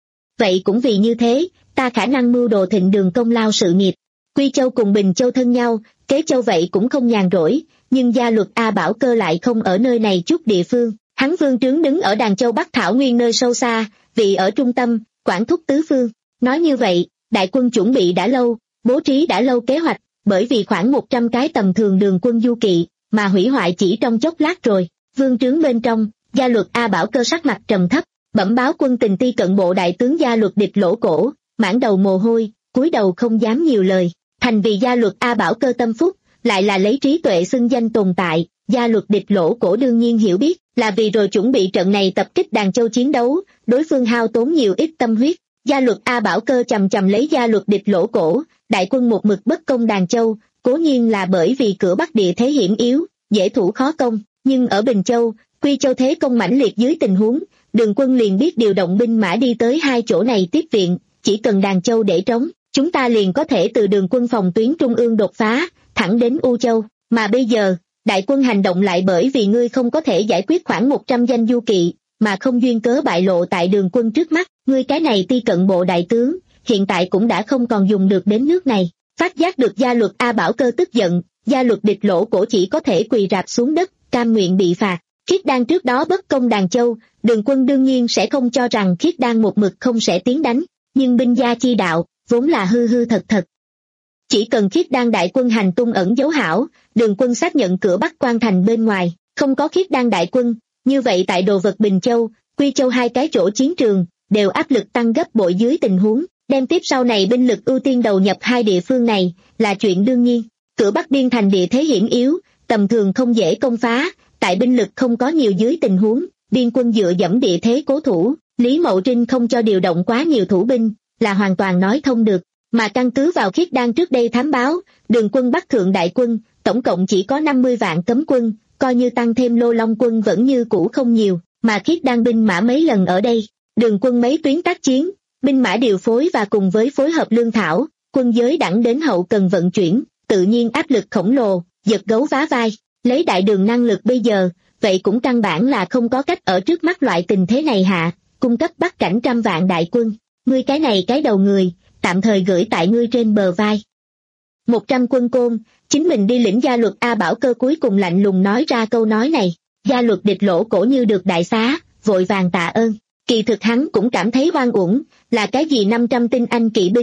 Vậy cũng vì như thế, ta khả năng mưu đồ thịnh đường công lao sự nghiệp. Quy Châu cùng Bình Châu thân nhau, Kế Châu vậy cũng không nhàn rỗi, nhưng gia luật A Bảo Cơ lại không ở nơi này chút địa phương. Hắn vương trướng đứng ở Đàn Châu Bắc Thảo Nguyên nơi sâu xa, vị ở trung tâm, quản thúc tứ phương. Nói như vậy, đại quân chuẩn bị đã lâu, bố trí đã lâu kế hoạch, bởi vì khoảng một trăm cái tầm thường đường quân du kỵ, mà hủy hoại chỉ trong chốc lát rồi. Vương trướng bên trong, gia luật A Bảo Cơ sắc mặt trầm thấp, bẩm báo quân tình ti cận bộ đại tướng gia luật Địch Lỗ Cổ, mãn đầu mồ hôi, cúi đầu không dám nhiều lời. Thành vì gia luật A Bảo Cơ tâm phúc, lại là lấy trí tuệ xưng danh tồn tại, gia luật Địch Lỗ Cổ đương nhiên hiểu biết, là vì rồi chuẩn bị trận này tập kích Đàn Châu chiến đấu, đối phương hao tốn nhiều ít tâm huyết. Gia luật A Bảo Cơ chầm chầm lấy gia luật Địch Lỗ Cổ, đại quân một mực bất công Đàn Châu, cố nhiên là bởi vì cửa Bắc địa thế hiểm yếu, dễ thủ khó công, nhưng ở Bình Châu, Quy Châu thế công mãnh liệt dưới tình huống, đường quân liền biết điều động binh mã đi tới hai chỗ này tiếp viện, chỉ cần Đàn Châu để trống, chúng ta liền có thể từ đường quân phòng tuyến trung ương đột phá, thẳng đến U Châu, mà bây giờ, đại quân hành động lại bởi vì ngươi không có thể giải quyết khoảng một trăm danh du kỵ, mà không duyên cớ bại lộ tại đường quân trước mắt, ngươi cái này ti cận bộ đại tướng, hiện tại cũng đã không còn dùng được đến nước này. Phát giác được gia luật A Bảo Cơ tức giận, gia luật Địch Lỗ Cổ chỉ có thể quỳ rạp xuống đất, cam nguyện bị phạt. Khiết Đan trước đó bất công Đàn Châu, đường quân đương nhiên sẽ không cho rằng Khiết Đan một mực không sẽ tiến đánh, nhưng binh gia chi đạo, vốn là hư hư thật thật. Chỉ cần Khiết Đan đại quân hành tung ẩn dấu hảo, đường quân xác nhận cửa Bắc quan thành bên ngoài, không có Khiết Đan đại quân, như vậy tại đồ vật Bình Châu, Quy Châu hai cái chỗ chiến trường, đều áp lực tăng gấp bội dưới tình huống, đem tiếp sau này binh lực ưu tiên đầu nhập hai địa phương này, là chuyện đương nhiên. Cửa Bắc biên thành địa thế hiểm yếu, tầm thường không dễ công phá, tại binh lực không có nhiều dưới tình huống, biên quân dựa dẫm địa thế cố thủ, Lý Mậu Trinh không cho điều động quá nhiều thủ binh, là hoàn toàn nói thông được, mà căn cứ vào Khiết Đan trước đây thám báo, đường quân Bắc thượng đại quân, tổng cộng chỉ có năm mươi vạn cấm quân, coi như tăng thêm Lô Long quân vẫn như cũ không nhiều, mà Khiết Đan binh mã mấy lần ở đây, đường quân mấy tuyến tác chiến, binh mã điều phối và cùng với phối hợp lương thảo, quân giới đẳng đến hậu cần vận chuyển, tự nhiên áp lực khổng lồ, giật gấu vá vai, lấy đại đường năng lực bây giờ, vậy cũng căn bản là không có cách ở trước mắt loại tình thế này hạ, cung cấp Bắc cảnh trăm vạn đại quân, ngươi cái này cái đầu người, tạm thời gửi tại ngươi trên bờ vai. Một trăm quân côn, chính mình đi lĩnh gia luật A Bảo Cơ cuối cùng lạnh lùng nói ra câu nói này, gia luật Địch Lỗ Cổ như được đại xá, vội vàng tạ ơn, kỳ thực hắn cũng cảm thấy hoang uổng, là cái gì năm trăm tinh anh kỵ binh,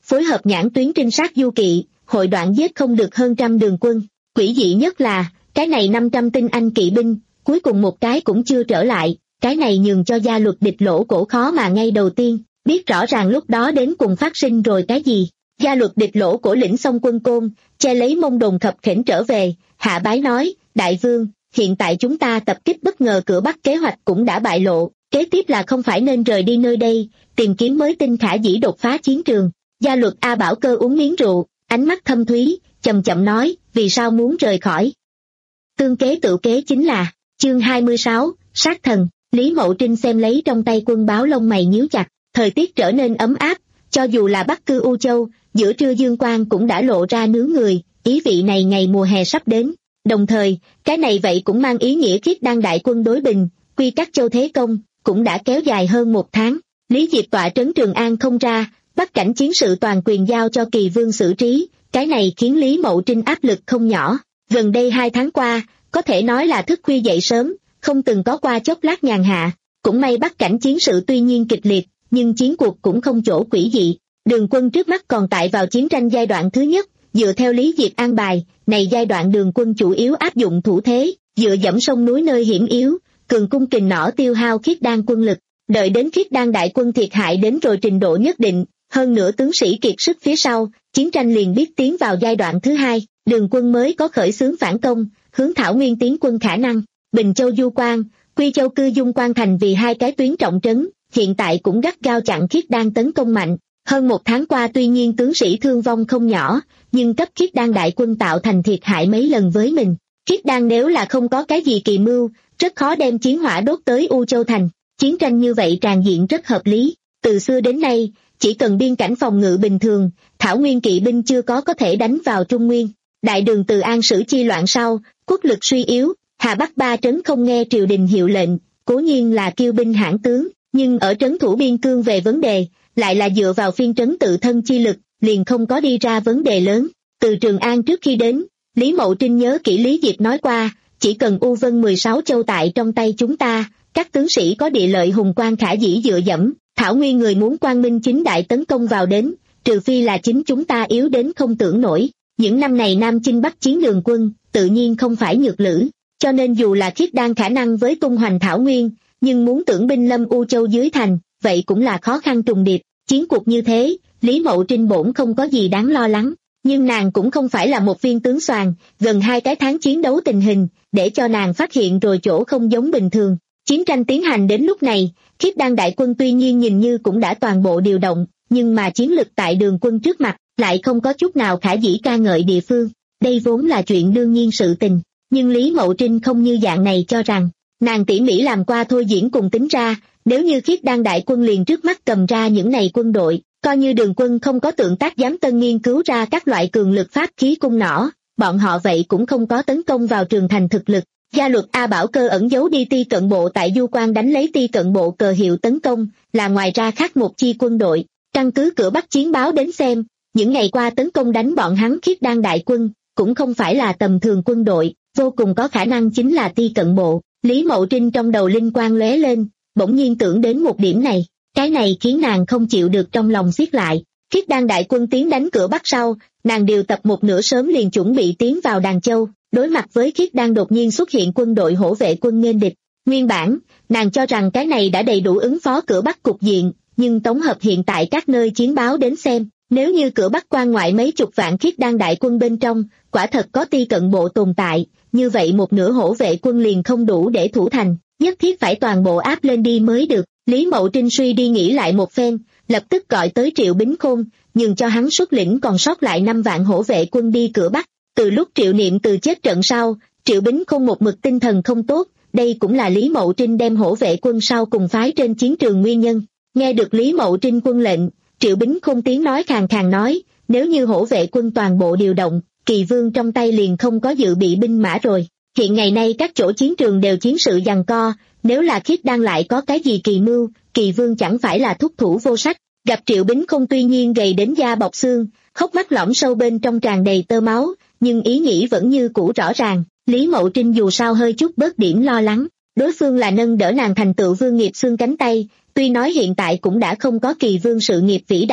phối hợp nhãn tuyến trinh sát du kỵ, hội đoạn giết không được hơn trăm đường quân. Quỷ dị nhất là, cái này năm trăm tinh anh kỵ binh, cuối cùng một cái cũng chưa trở lại, cái này nhường cho gia luật địch lỗ cổ khó mà ngay đầu tiên, biết rõ ràng lúc đó đến cùng phát sinh rồi cái gì. Gia luật địch lỗ cổ lĩnh xong quân Côn, che lấy mông đồn khập khểnh trở về, hạ bái nói, đại vương, hiện tại chúng ta tập kích bất ngờ cửa Bắc kế hoạch cũng đã bại lộ, kế tiếp là không phải nên rời đi nơi đây, tìm kiếm mới tinh khả dĩ đột phá chiến trường. Gia luật A Bảo Cơ uống miếng rượu, ánh mắt thâm thúy, chậm chậm nói, vì sao muốn rời khỏi. Tương kế tự kế chính là, chương hai mươi sáu, sát thần. Lý Mậu Trinh xem lấy trong tay quân báo lông mày nhíu chặt, thời tiết trở nên ấm áp, cho dù là Bắc cư U Châu, giữa trưa dương quang cũng đã lộ ra nướng người, ý vị này ngày mùa hè sắp đến. Đồng thời, cái này vậy cũng mang ý nghĩa Khiết Đan đại quân đối bình, quy các châu thế công, cũng đã kéo dài hơn một tháng. Lý Diệp tọa trấn Trường An không ra, Bắc cảnh chiến sự toàn quyền giao cho Kỳ Vương xử trí, cái này khiến Lý Mậu Trinh áp lực không nhỏ. Gần đây hai tháng qua, có thể nói là thức khuya dậy sớm, không từng có qua chốc lát nhàn hạ. Cũng may Bắc cảnh chiến sự tuy nhiên kịch liệt, nhưng chiến cuộc cũng không chỗ quỷ dị. Đường quân trước mắt còn tại vào chiến tranh giai đoạn thứ nhất, dựa theo Lý Diệp an bài, này giai đoạn đường quân chủ yếu áp dụng thủ thế, dựa dẫm sông núi nơi hiểm yếu, cường cung kình nỏ tiêu hao Khiết Đan quân lực. Đợi đến Khiết Đan đại quân thiệt hại đến rồi trình độ nhất định, hơn nữa tướng sĩ kiệt sức phía sau, chiến tranh liền biết tiến vào giai đoạn thứ hai, đường quân mới có khởi xướng phản công, hướng Thảo Nguyên tiến quân khả năng. Bình Châu Du Quan, Quy Châu Cư Dung Quan thành vì hai cái tuyến trọng trấn, hiện tại cũng gắt gao chặn Khiết Đan tấn công mạnh. Hơn một tháng qua tuy nhiên tướng sĩ thương vong không nhỏ, nhưng cấp Khiết Đan đại quân tạo thành thiệt hại mấy lần với mình. Khiết Đan nếu là không có cái gì kỳ mưu, rất khó đem chiến hỏa đốt tới U Châu thành. Chiến tranh như vậy tràn diện rất hợp lý. Từ xưa đến nay, chỉ cần biên cảnh phòng ngự bình thường, Thảo Nguyên kỵ binh chưa có có thể đánh vào Trung Nguyên. Đại đường Từ An sử chi loạn sau, quốc lực suy yếu, Hà Bắc ba trấn không nghe triều đình hiệu lệnh, cố nhiên là kiêu binh hãn tướng, nhưng ở trấn thủ biên cương về vấn đề, lại là dựa vào phiên trấn tự thân chi lực, liền không có đi ra vấn đề lớn. Từ Trường An trước khi đến, Lý Mậu Trinh nhớ kỹ Lý Diệp nói qua, chỉ cần U Vân mười sáu châu tại trong tay chúng ta, các tướng sĩ có địa lợi hùng quan khả dĩ dựa dẫm, Thảo Nguyên người muốn quang minh chính đại tấn công vào đến, trừ phi là chính chúng ta yếu đến không tưởng nổi. Những năm này Nam Chinh Bắc chiến đường quân, tự nhiên không phải nhược lữ, cho nên dù là Khiết Đan khả năng với tung hoành Thảo Nguyên, nhưng muốn tưởng binh lâm U Châu dưới thành, vậy cũng là khó khăn trùng điệp. Chiến cuộc như thế, Lý Mậu Trinh bổn không có gì đáng lo lắng, nhưng nàng cũng không phải là một viên tướng soàn, gần hai cái tháng chiến đấu tình hình, để cho nàng phát hiện rồi chỗ không giống bình thường. Chiến tranh tiến hành đến lúc này, Khiết Đan đại quân tuy nhiên nhìn như cũng đã toàn bộ điều động, nhưng mà chiến lực tại đường quân trước mặt, lại không có chút nào khả dĩ ca ngợi địa phương. Đây vốn là chuyện đương nhiên sự tình, nhưng Lý Mậu Trinh không như dạng này cho rằng, nàng tỉ mỉ làm qua thôi diễn cùng tính ra, nếu như Khiết Đan đại quân liền trước mắt cầm ra những này quân đội, coi như đường quân không có tượng tác giám tân nghiên cứu ra các loại cường lực pháp khí cung nỏ, bọn họ vậy cũng không có tấn công vào trường thành thực lực. Gia luật A Bảo Cơ ẩn giấu đi Ti Cận Bộ tại Du Quan đánh lấy Ti Cận Bộ cờ hiệu tấn công, là ngoài ra khác một chi quân đội. Căn cứ cửa Bắc chiến báo đến xem, những ngày qua tấn công đánh bọn hắn Khiết Đan đại quân, cũng không phải là tầm thường quân đội, vô cùng có khả năng chính là Ti Cận Bộ. Lý Mậu Trinh trong đầu linh quang lóe lên, bỗng nhiên tưởng đến một điểm này, cái này khiến nàng không chịu được trong lòng siết lại. Khiết Đan đại quân tiến đánh cửa Bắc sau, nàng điều tập một nửa sớm liền chuẩn bị tiến vào Đàn Châu, đối mặt với Khiết Đan đột nhiên xuất hiện quân đội hổ vệ quân nghênh địch. Nguyên bản, nàng cho rằng cái này đã đầy đủ ứng phó cửa Bắc cục diện, nhưng tổng hợp hiện tại các nơi chiến báo đến xem, nếu như cửa Bắc quan ngoại mấy chục vạn Khiết Đan đại quân bên trong, quả thật có Ti Cận Bộ tồn tại, như vậy một nửa hổ vệ quân liền không đủ để thủ thành, nhất thiết phải toàn bộ áp lên đi mới được. Lý Mậu Trinh suy đi nghĩ lại một phen, lập tức gọi tới Triệu Bính Khôn, nhường cho hắn xuất lĩnh còn sót lại năm vạn hổ vệ quân đi cửa Bắc. Từ lúc Triệu Niệm từ chết trận sau, Triệu Bính Khôn một mực tinh thần không tốt, đây cũng là Lý Mậu Trinh đem hổ vệ quân sau cùng phái trên chiến trường nguyên nhân. Nghe được Lý Mậu Trinh quân lệnh, Triệu Bính Khôn tiếng nói khàn khàn nói, nếu như hổ vệ quân toàn bộ điều động, Kỳ Vương trong tay liền không có dự bị binh mã rồi. Hiện ngày nay các chỗ chiến trường đều chiến sự giằng co, nếu là Khiết Đan lại có cái gì kỳ mưu, Kỳ Vương chẳng phải là thúc thủ vô sách. Gặp Triệu Bính Khôn tuy nhiên gầy đến da bọc xương, hốc mắt lõm sâu bên trong tràn đầy tơ máu, nhưng ý nghĩ vẫn như cũ rõ ràng. Lý Mậu Trinh dù sao hơi chút bớt điểm lo lắng, đối phương là nâng đỡ nàng thành tựu vương nghiệp xương cánh tay, tuy nói hiện tại cũng đã không có Kỳ Vương sự nghiệp vĩ đại,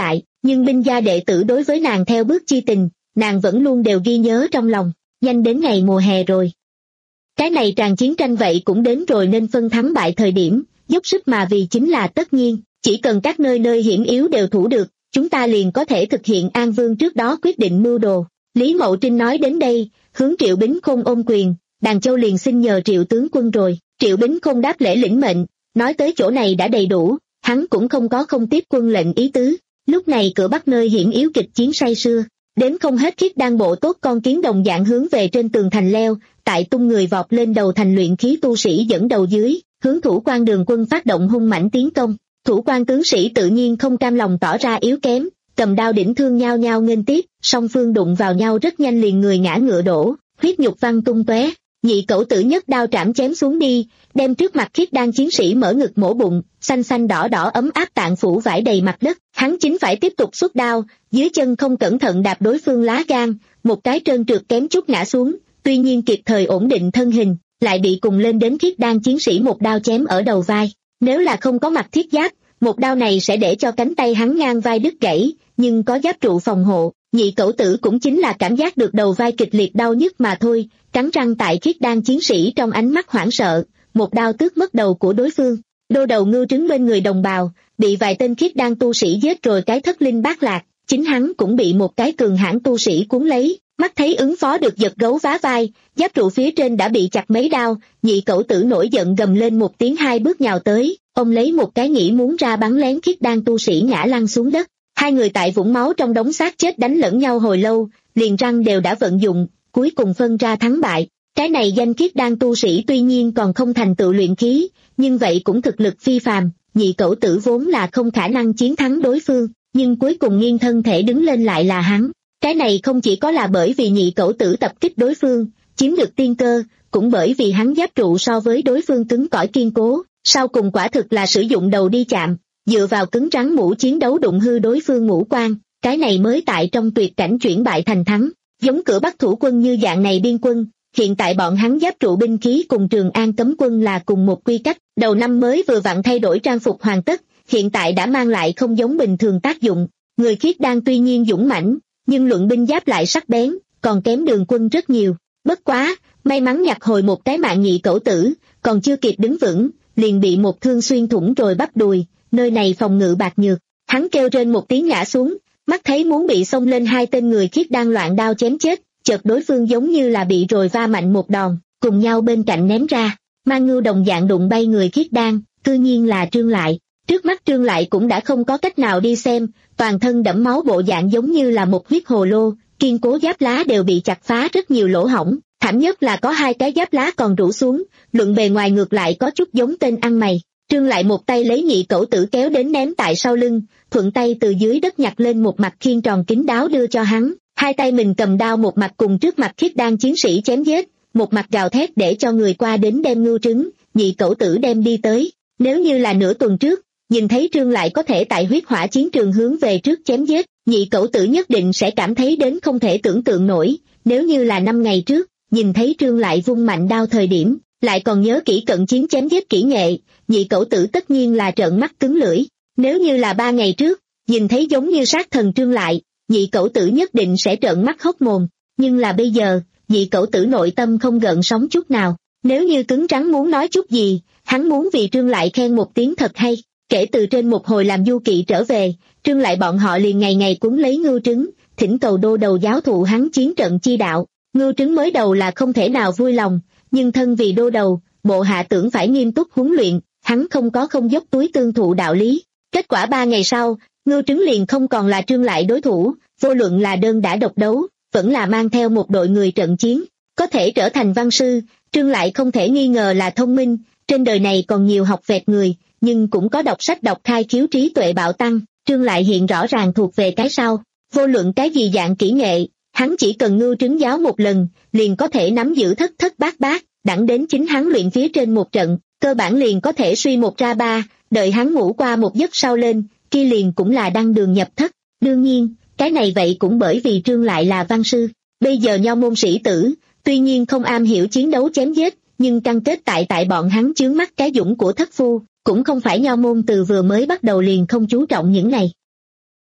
nhưng binh gia đệ tử đối với nàng theo bước chi tình, nàng vẫn luôn đều ghi nhớ trong lòng. Nhanh đến ngày mùa hè rồi. Cái này tràn chiến tranh vậy cũng đến rồi nên phân thắng bại thời điểm, dốc sức mà vì chính là tất nhiên, chỉ cần các nơi nơi hiểm yếu đều thủ được, chúng ta liền có thể thực hiện An Vương trước đó quyết định mưu đồ. Lý Mậu Trinh nói đến đây, hướng Triệu Bính Khôn ôm quyền, Đàn Châu liền xin nhờ Triệu tướng quân rồi. Triệu Bính Khôn đáp lễ lĩnh mệnh, nói tới chỗ này đã đầy đủ, hắn cũng không có không tiếp quân lệnh ý tứ. Lúc này cửa Bắc nơi hiểm yếu kịch chiến say sưa, đến không hết Khiết Đan bộ tốt con kiến đồng dạng hướng về trên tường thành leo, tại tung người vọt lên đầu thành luyện khí tu sĩ dẫn đầu dưới, hướng thủ quan đường quân phát động hung mãnh tiến công. Thủ quan tướng sĩ tự nhiên không cam lòng tỏ ra yếu kém, cầm đao đỉnh thương nhau nhau nghênh tiếp, song phương đụng vào nhau rất nhanh liền người ngã ngựa đổ, huyết nhục văng tung tóe. Nhị Cẩu Tử nhất đao trảm chém xuống đi, đem trước mặt Khiết Đan chiến sĩ mở ngực mổ bụng, xanh xanh đỏ đỏ ấm áp tạng phủ vải đầy mặt đất. Hắn chính phải tiếp tục xuất đao, dưới chân không cẩn thận đạp đối phương lá gan, một cái trơn trượt kém chút ngã xuống, tuy nhiên kịp thời ổn định thân hình, lại bị cùng lên đến Khiết Đan chiến sĩ một đao chém ở đầu vai. Nếu là không có mặt thiết giáp, một đao này sẽ để cho cánh tay hắn ngang vai đứt gãy, nhưng có giáp trụ phòng hộ, Nhị Cẩu Tử cũng chính là cảm giác được đầu vai kịch liệt đau nhức mà thôi, cắn răng tại Khiết Đan chiến sĩ trong ánh mắt hoảng sợ, một đao tước mất đầu của đối phương. Đô đầu Ngưu Trứng bên người đồng bào, bị vài tên Khiết Đan tu sĩ giết rồi cái thất linh bát lạc, chính hắn cũng bị một cái cường hãn tu sĩ cuốn lấy, mắt thấy ứng phó được giật gấu vá vai, giáp trụ phía trên đã bị chặt mấy đao, Nhị Cẩu Tử nổi giận gầm lên một tiếng hai bước nhào tới, ông lấy một cái nghĩ muốn ra bắn lén Khiết Đan tu sĩ ngã lăn xuống đất. Hai người tại vũng máu trong đống xác chết đánh lẫn nhau hồi lâu, liền răng đều đã vận dụng, cuối cùng phân ra thắng bại. Cái này danh Khiết Đan tu sĩ tuy nhiên còn không thành tựu luyện khí, nhưng vậy cũng thực lực phi phàm. Nhị Cẩu Tử vốn là không khả năng chiến thắng đối phương, nhưng cuối cùng nghiêng thân thể đứng lên lại là hắn. Cái này không chỉ có là bởi vì Nhị Cẩu Tử tập kích đối phương, chiếm được tiên cơ, cũng bởi vì hắn giáp trụ so với đối phương cứng cỏi kiên cố, sau cùng quả thực là sử dụng đầu đi chạm, dựa vào cứng rắn mũ chiến đấu đụng hư đối phương ngũ quan, cái này mới tại trong tuyệt cảnh chuyển bại thành thắng. Giống cửa Bắc thủ quân như dạng này biên quân, hiện tại bọn hắn giáp trụ binh khí cùng Trường An cấm quân là cùng một quy cách, đầu năm mới vừa vặn thay đổi trang phục hoàn tất, hiện tại đã mang lại không giống bình thường tác dụng. Người Khiết Đan tuy nhiên dũng mãnh, nhưng luận binh giáp lại sắc bén, còn kém Đường quân rất nhiều. Bất quá, may mắn nhặt hồi một cái mạng Nhị Cẩu Tử, còn chưa kịp đứng vững, liền bị một thương xuyên thủng rồi bắp đùi, nơi này phòng ngự bạc nhược. Hắn kêu trên một tiếng ngã xuống, mắt thấy muốn bị xông lên hai tên người Khiết Đan loạn đao chém chết, chợt đối phương giống như là bị rồi va mạnh một đòn, cùng nhau bên cạnh ném ra. Mang Ngưu đồng dạng đụng bay người Khiết Đan, cư nhiên là Trương Lại. Trước mắt Trương Lại cũng đã không có cách nào đi xem, toàn thân đẫm máu bộ dạng giống như là một huyết hồ lô, kiên cố giáp lá đều bị chặt phá rất nhiều lỗ hổng, thảm nhất là có hai cái giáp lá còn rũ xuống, luận bề ngoài ngược lại có chút giống tên ăn mày. Trương Lại một tay lấy Nhị Cẩu Tử kéo đến ném tại sau lưng, thuận tay từ dưới đất nhặt lên một mặt khiên tròn kín đáo đưa cho hắn, hai tay mình cầm đao một mặt cùng trước mặt Khiết Đan chiến sĩ chém giết, một mặt gào thét để cho người qua đến đem Ngưu Trứng, Nhị Cẩu Tử đem đi tới. Nếu như là nửa tuần trước, nhìn thấy Trương Lại có thể tại huyết hỏa chiến trường hướng về trước chém giết, Nhị Cẩu Tử nhất định sẽ cảm thấy đến không thể tưởng tượng nổi. Nếu như là năm ngày trước, nhìn thấy Trương Lại vung mạnh đao thời điểm, lại còn nhớ kỹ cận chiến chém giết kỹ nghệ, Nhị Cẩu Tử tất nhiên là trợn mắt cứng lưỡi. Nếu như là ba ngày trước, nhìn thấy giống như sát thần Trương Lại, Nhị Cẩu Tử nhất định sẽ trợn mắt hốc mồm. Nhưng là bây giờ, Nhị Cẩu Tử nội tâm không gợn sóng chút nào. Nếu như cứng rắn muốn nói chút gì, hắn muốn vì Trương Lại khen một tiếng thật hay. Kể từ trên một hồi làm du kỵ trở về, Trương Lại bọn họ liền ngày ngày cuốn lấy Ngưu Trứng, thỉnh cầu đô đầu giáo thụ hắn chiến trận chi đạo. Ngưu Trứng mới đầu là không thể nào vui lòng, nhưng thân vì đô đầu, bộ hạ tưởng phải nghiêm túc huấn luyện, hắn không có không dốc túi tương thụ đạo lý. Kết quả ba ngày sau, Ngưu Trứng liền không còn là Trương Lại đối thủ, vô luận là đơn đã độc đấu, vẫn là mang theo một đội người trận chiến, có thể trở thành văn sư. Trương Lại không thể nghi ngờ là thông minh, trên đời này còn nhiều học vẹt người, nhưng cũng có đọc sách đọc khai khiếu trí tuệ bạo tăng. Trương Lại hiện rõ ràng thuộc về cái sau, vô luận cái gì dạng kỹ nghệ, hắn chỉ cần Ngưu Trứng giáo một lần, liền có thể nắm giữ thất thất bát bát, đẳng đến chính hắn luyện phía trên một trận, cơ bản liền có thể suy một ra ba, đợi hắn ngủ qua một giấc sau lên, kia liền cũng là đăng đường nhập thất. Đương nhiên, cái này vậy cũng bởi vì Trương Lại là văn sư, bây giờ nho môn sĩ tử, tuy nhiên không am hiểu chiến đấu chém giết, nhưng căn kết tại tại bọn hắn chướng mắt cái dũng của thất phu, cũng không phải nho môn từ vừa mới bắt đầu liền không chú trọng những này.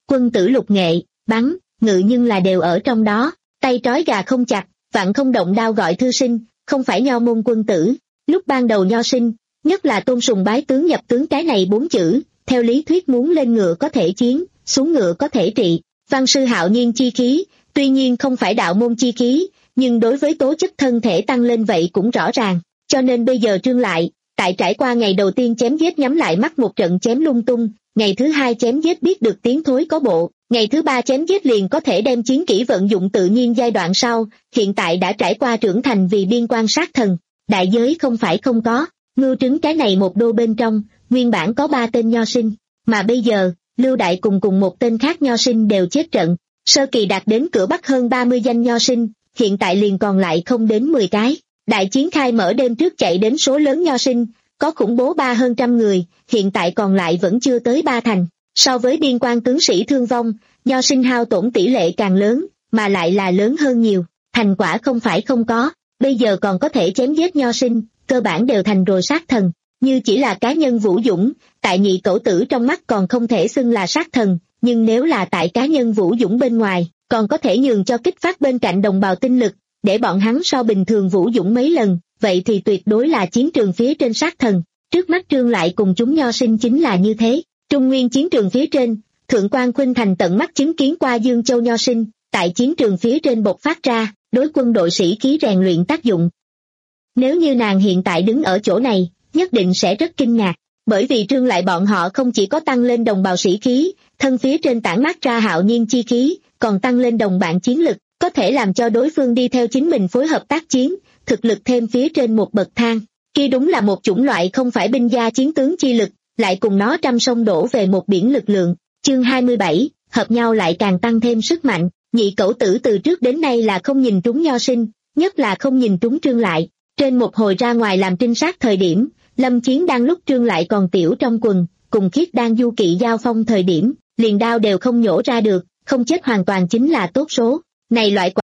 quân tử lục nghệ, bắn, ngự nhưng là đều ở trong đó, tay trói gà không chặt, vạn không động đao gọi thư sinh, không phải nho môn quân tử. Lúc ban đầu nho sinh, nhất là tôn sùng bái tướng nhập tướng cái này bốn chữ, theo lý thuyết muốn lên ngựa có thể chiến, xuống ngựa có thể trị. Văn sư hạo nhiên chi khí, tuy nhiên không phải đạo môn chi khí, nhưng đối với tố chất thân thể tăng lên vậy cũng rõ ràng. Cho nên bây giờ Trương Lại, tại trải qua ngày đầu tiên chém giết nhắm lại mắt một trận chém lung tung, ngày thứ hai chém giết biết được tiếng thối có bộ, ngày thứ ba chém giết liền có thể đem chiến kỹ vận dụng tự nhiên giai đoạn sau, hiện tại đã trải qua trưởng thành vì biên quan sát thần. Đại giới không phải không có, Ngưu Trứng cái này một đô bên trong, nguyên bản có ba tên nho sinh, mà bây giờ, Lưu Đại cùng cùng một tên khác nho sinh đều chết trận, sơ kỳ đạt đến cửa Bắc hơn ba mươi danh nho sinh, hiện tại liền còn lại không đến mười cái. Đại chiến khai mở đêm trước chạy đến số lớn nho sinh, có khủng bố ba hơn trăm người, hiện tại còn lại vẫn chưa tới ba thành. So với biên quan tướng sĩ thương vong, nho sinh hao tổn tỷ lệ càng lớn, mà lại là lớn hơn nhiều. Thành quả không phải không có, bây giờ còn có thể chém giết nho sinh, cơ bản đều thành rồi sát thần. Như chỉ là cá nhân Vũ Dũng, tại nhị cẩu tử trong mắt còn không thể xưng là sát thần, nhưng nếu là tại cá nhân Vũ Dũng bên ngoài, còn có thể nhường cho kích phát bên cạnh đồng bào tinh lực, để bọn hắn so bình thường Vũ Dũng mấy lần, vậy thì tuyệt đối là chiến trường phía trên sát thần. Trước mắt Trương Lại cùng chúng nho sinh chính là như thế. Trung nguyên chiến trường phía trên, Thượng quan Khuynh Thành tận mắt chứng kiến qua Dương Châu nho sinh, tại chiến trường phía trên bộc phát ra, đối quân đội sĩ khí rèn luyện tác dụng. Nếu như nàng hiện tại đứng ở chỗ này, nhất định sẽ rất kinh ngạc, bởi vì Trương Lại bọn họ không chỉ có tăng lên đồng bào sĩ khí, thân phía trên tản mát ra hạo nhiên chi khí, còn tăng lên đồng bạn chiến lực, có thể làm cho đối phương đi theo chính mình phối hợp tác chiến, thực lực thêm phía trên một bậc thang. Kia đúng là một chủng loại không phải binh gia chiến tướng chi lực, lại cùng nó trăm sông đổ về một biển lực lượng. Chương hai mươi bảy, hợp nhau lại càng tăng thêm sức mạnh. Nhị cẩu tử từ trước đến nay là không nhìn trúng nho sinh, nhất là không nhìn trúng Trương Lại. Trên một hồi ra ngoài làm trinh sát thời điểm, Lâm Chiến đang lúc Trương Lại còn tiểu trong quần, cùng Khiết đang du kỵ giao phong thời điểm, liền đao đều không nhổ ra được, không chết hoàn toàn chính là tốt số. Này loại quả...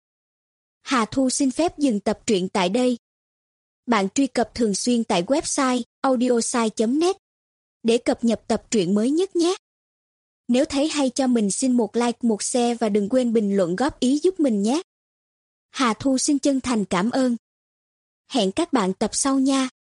Hà Thu xin phép dừng tập truyện tại đây. Bạn truy cập thường xuyên tại website audiosai chấm net để cập nhật tập truyện mới nhất nhé. Nếu thấy hay cho mình xin một like, một share và đừng quên bình luận góp ý giúp mình nhé. Hà Thu xin chân thành cảm ơn. Hẹn các bạn tập sau nha.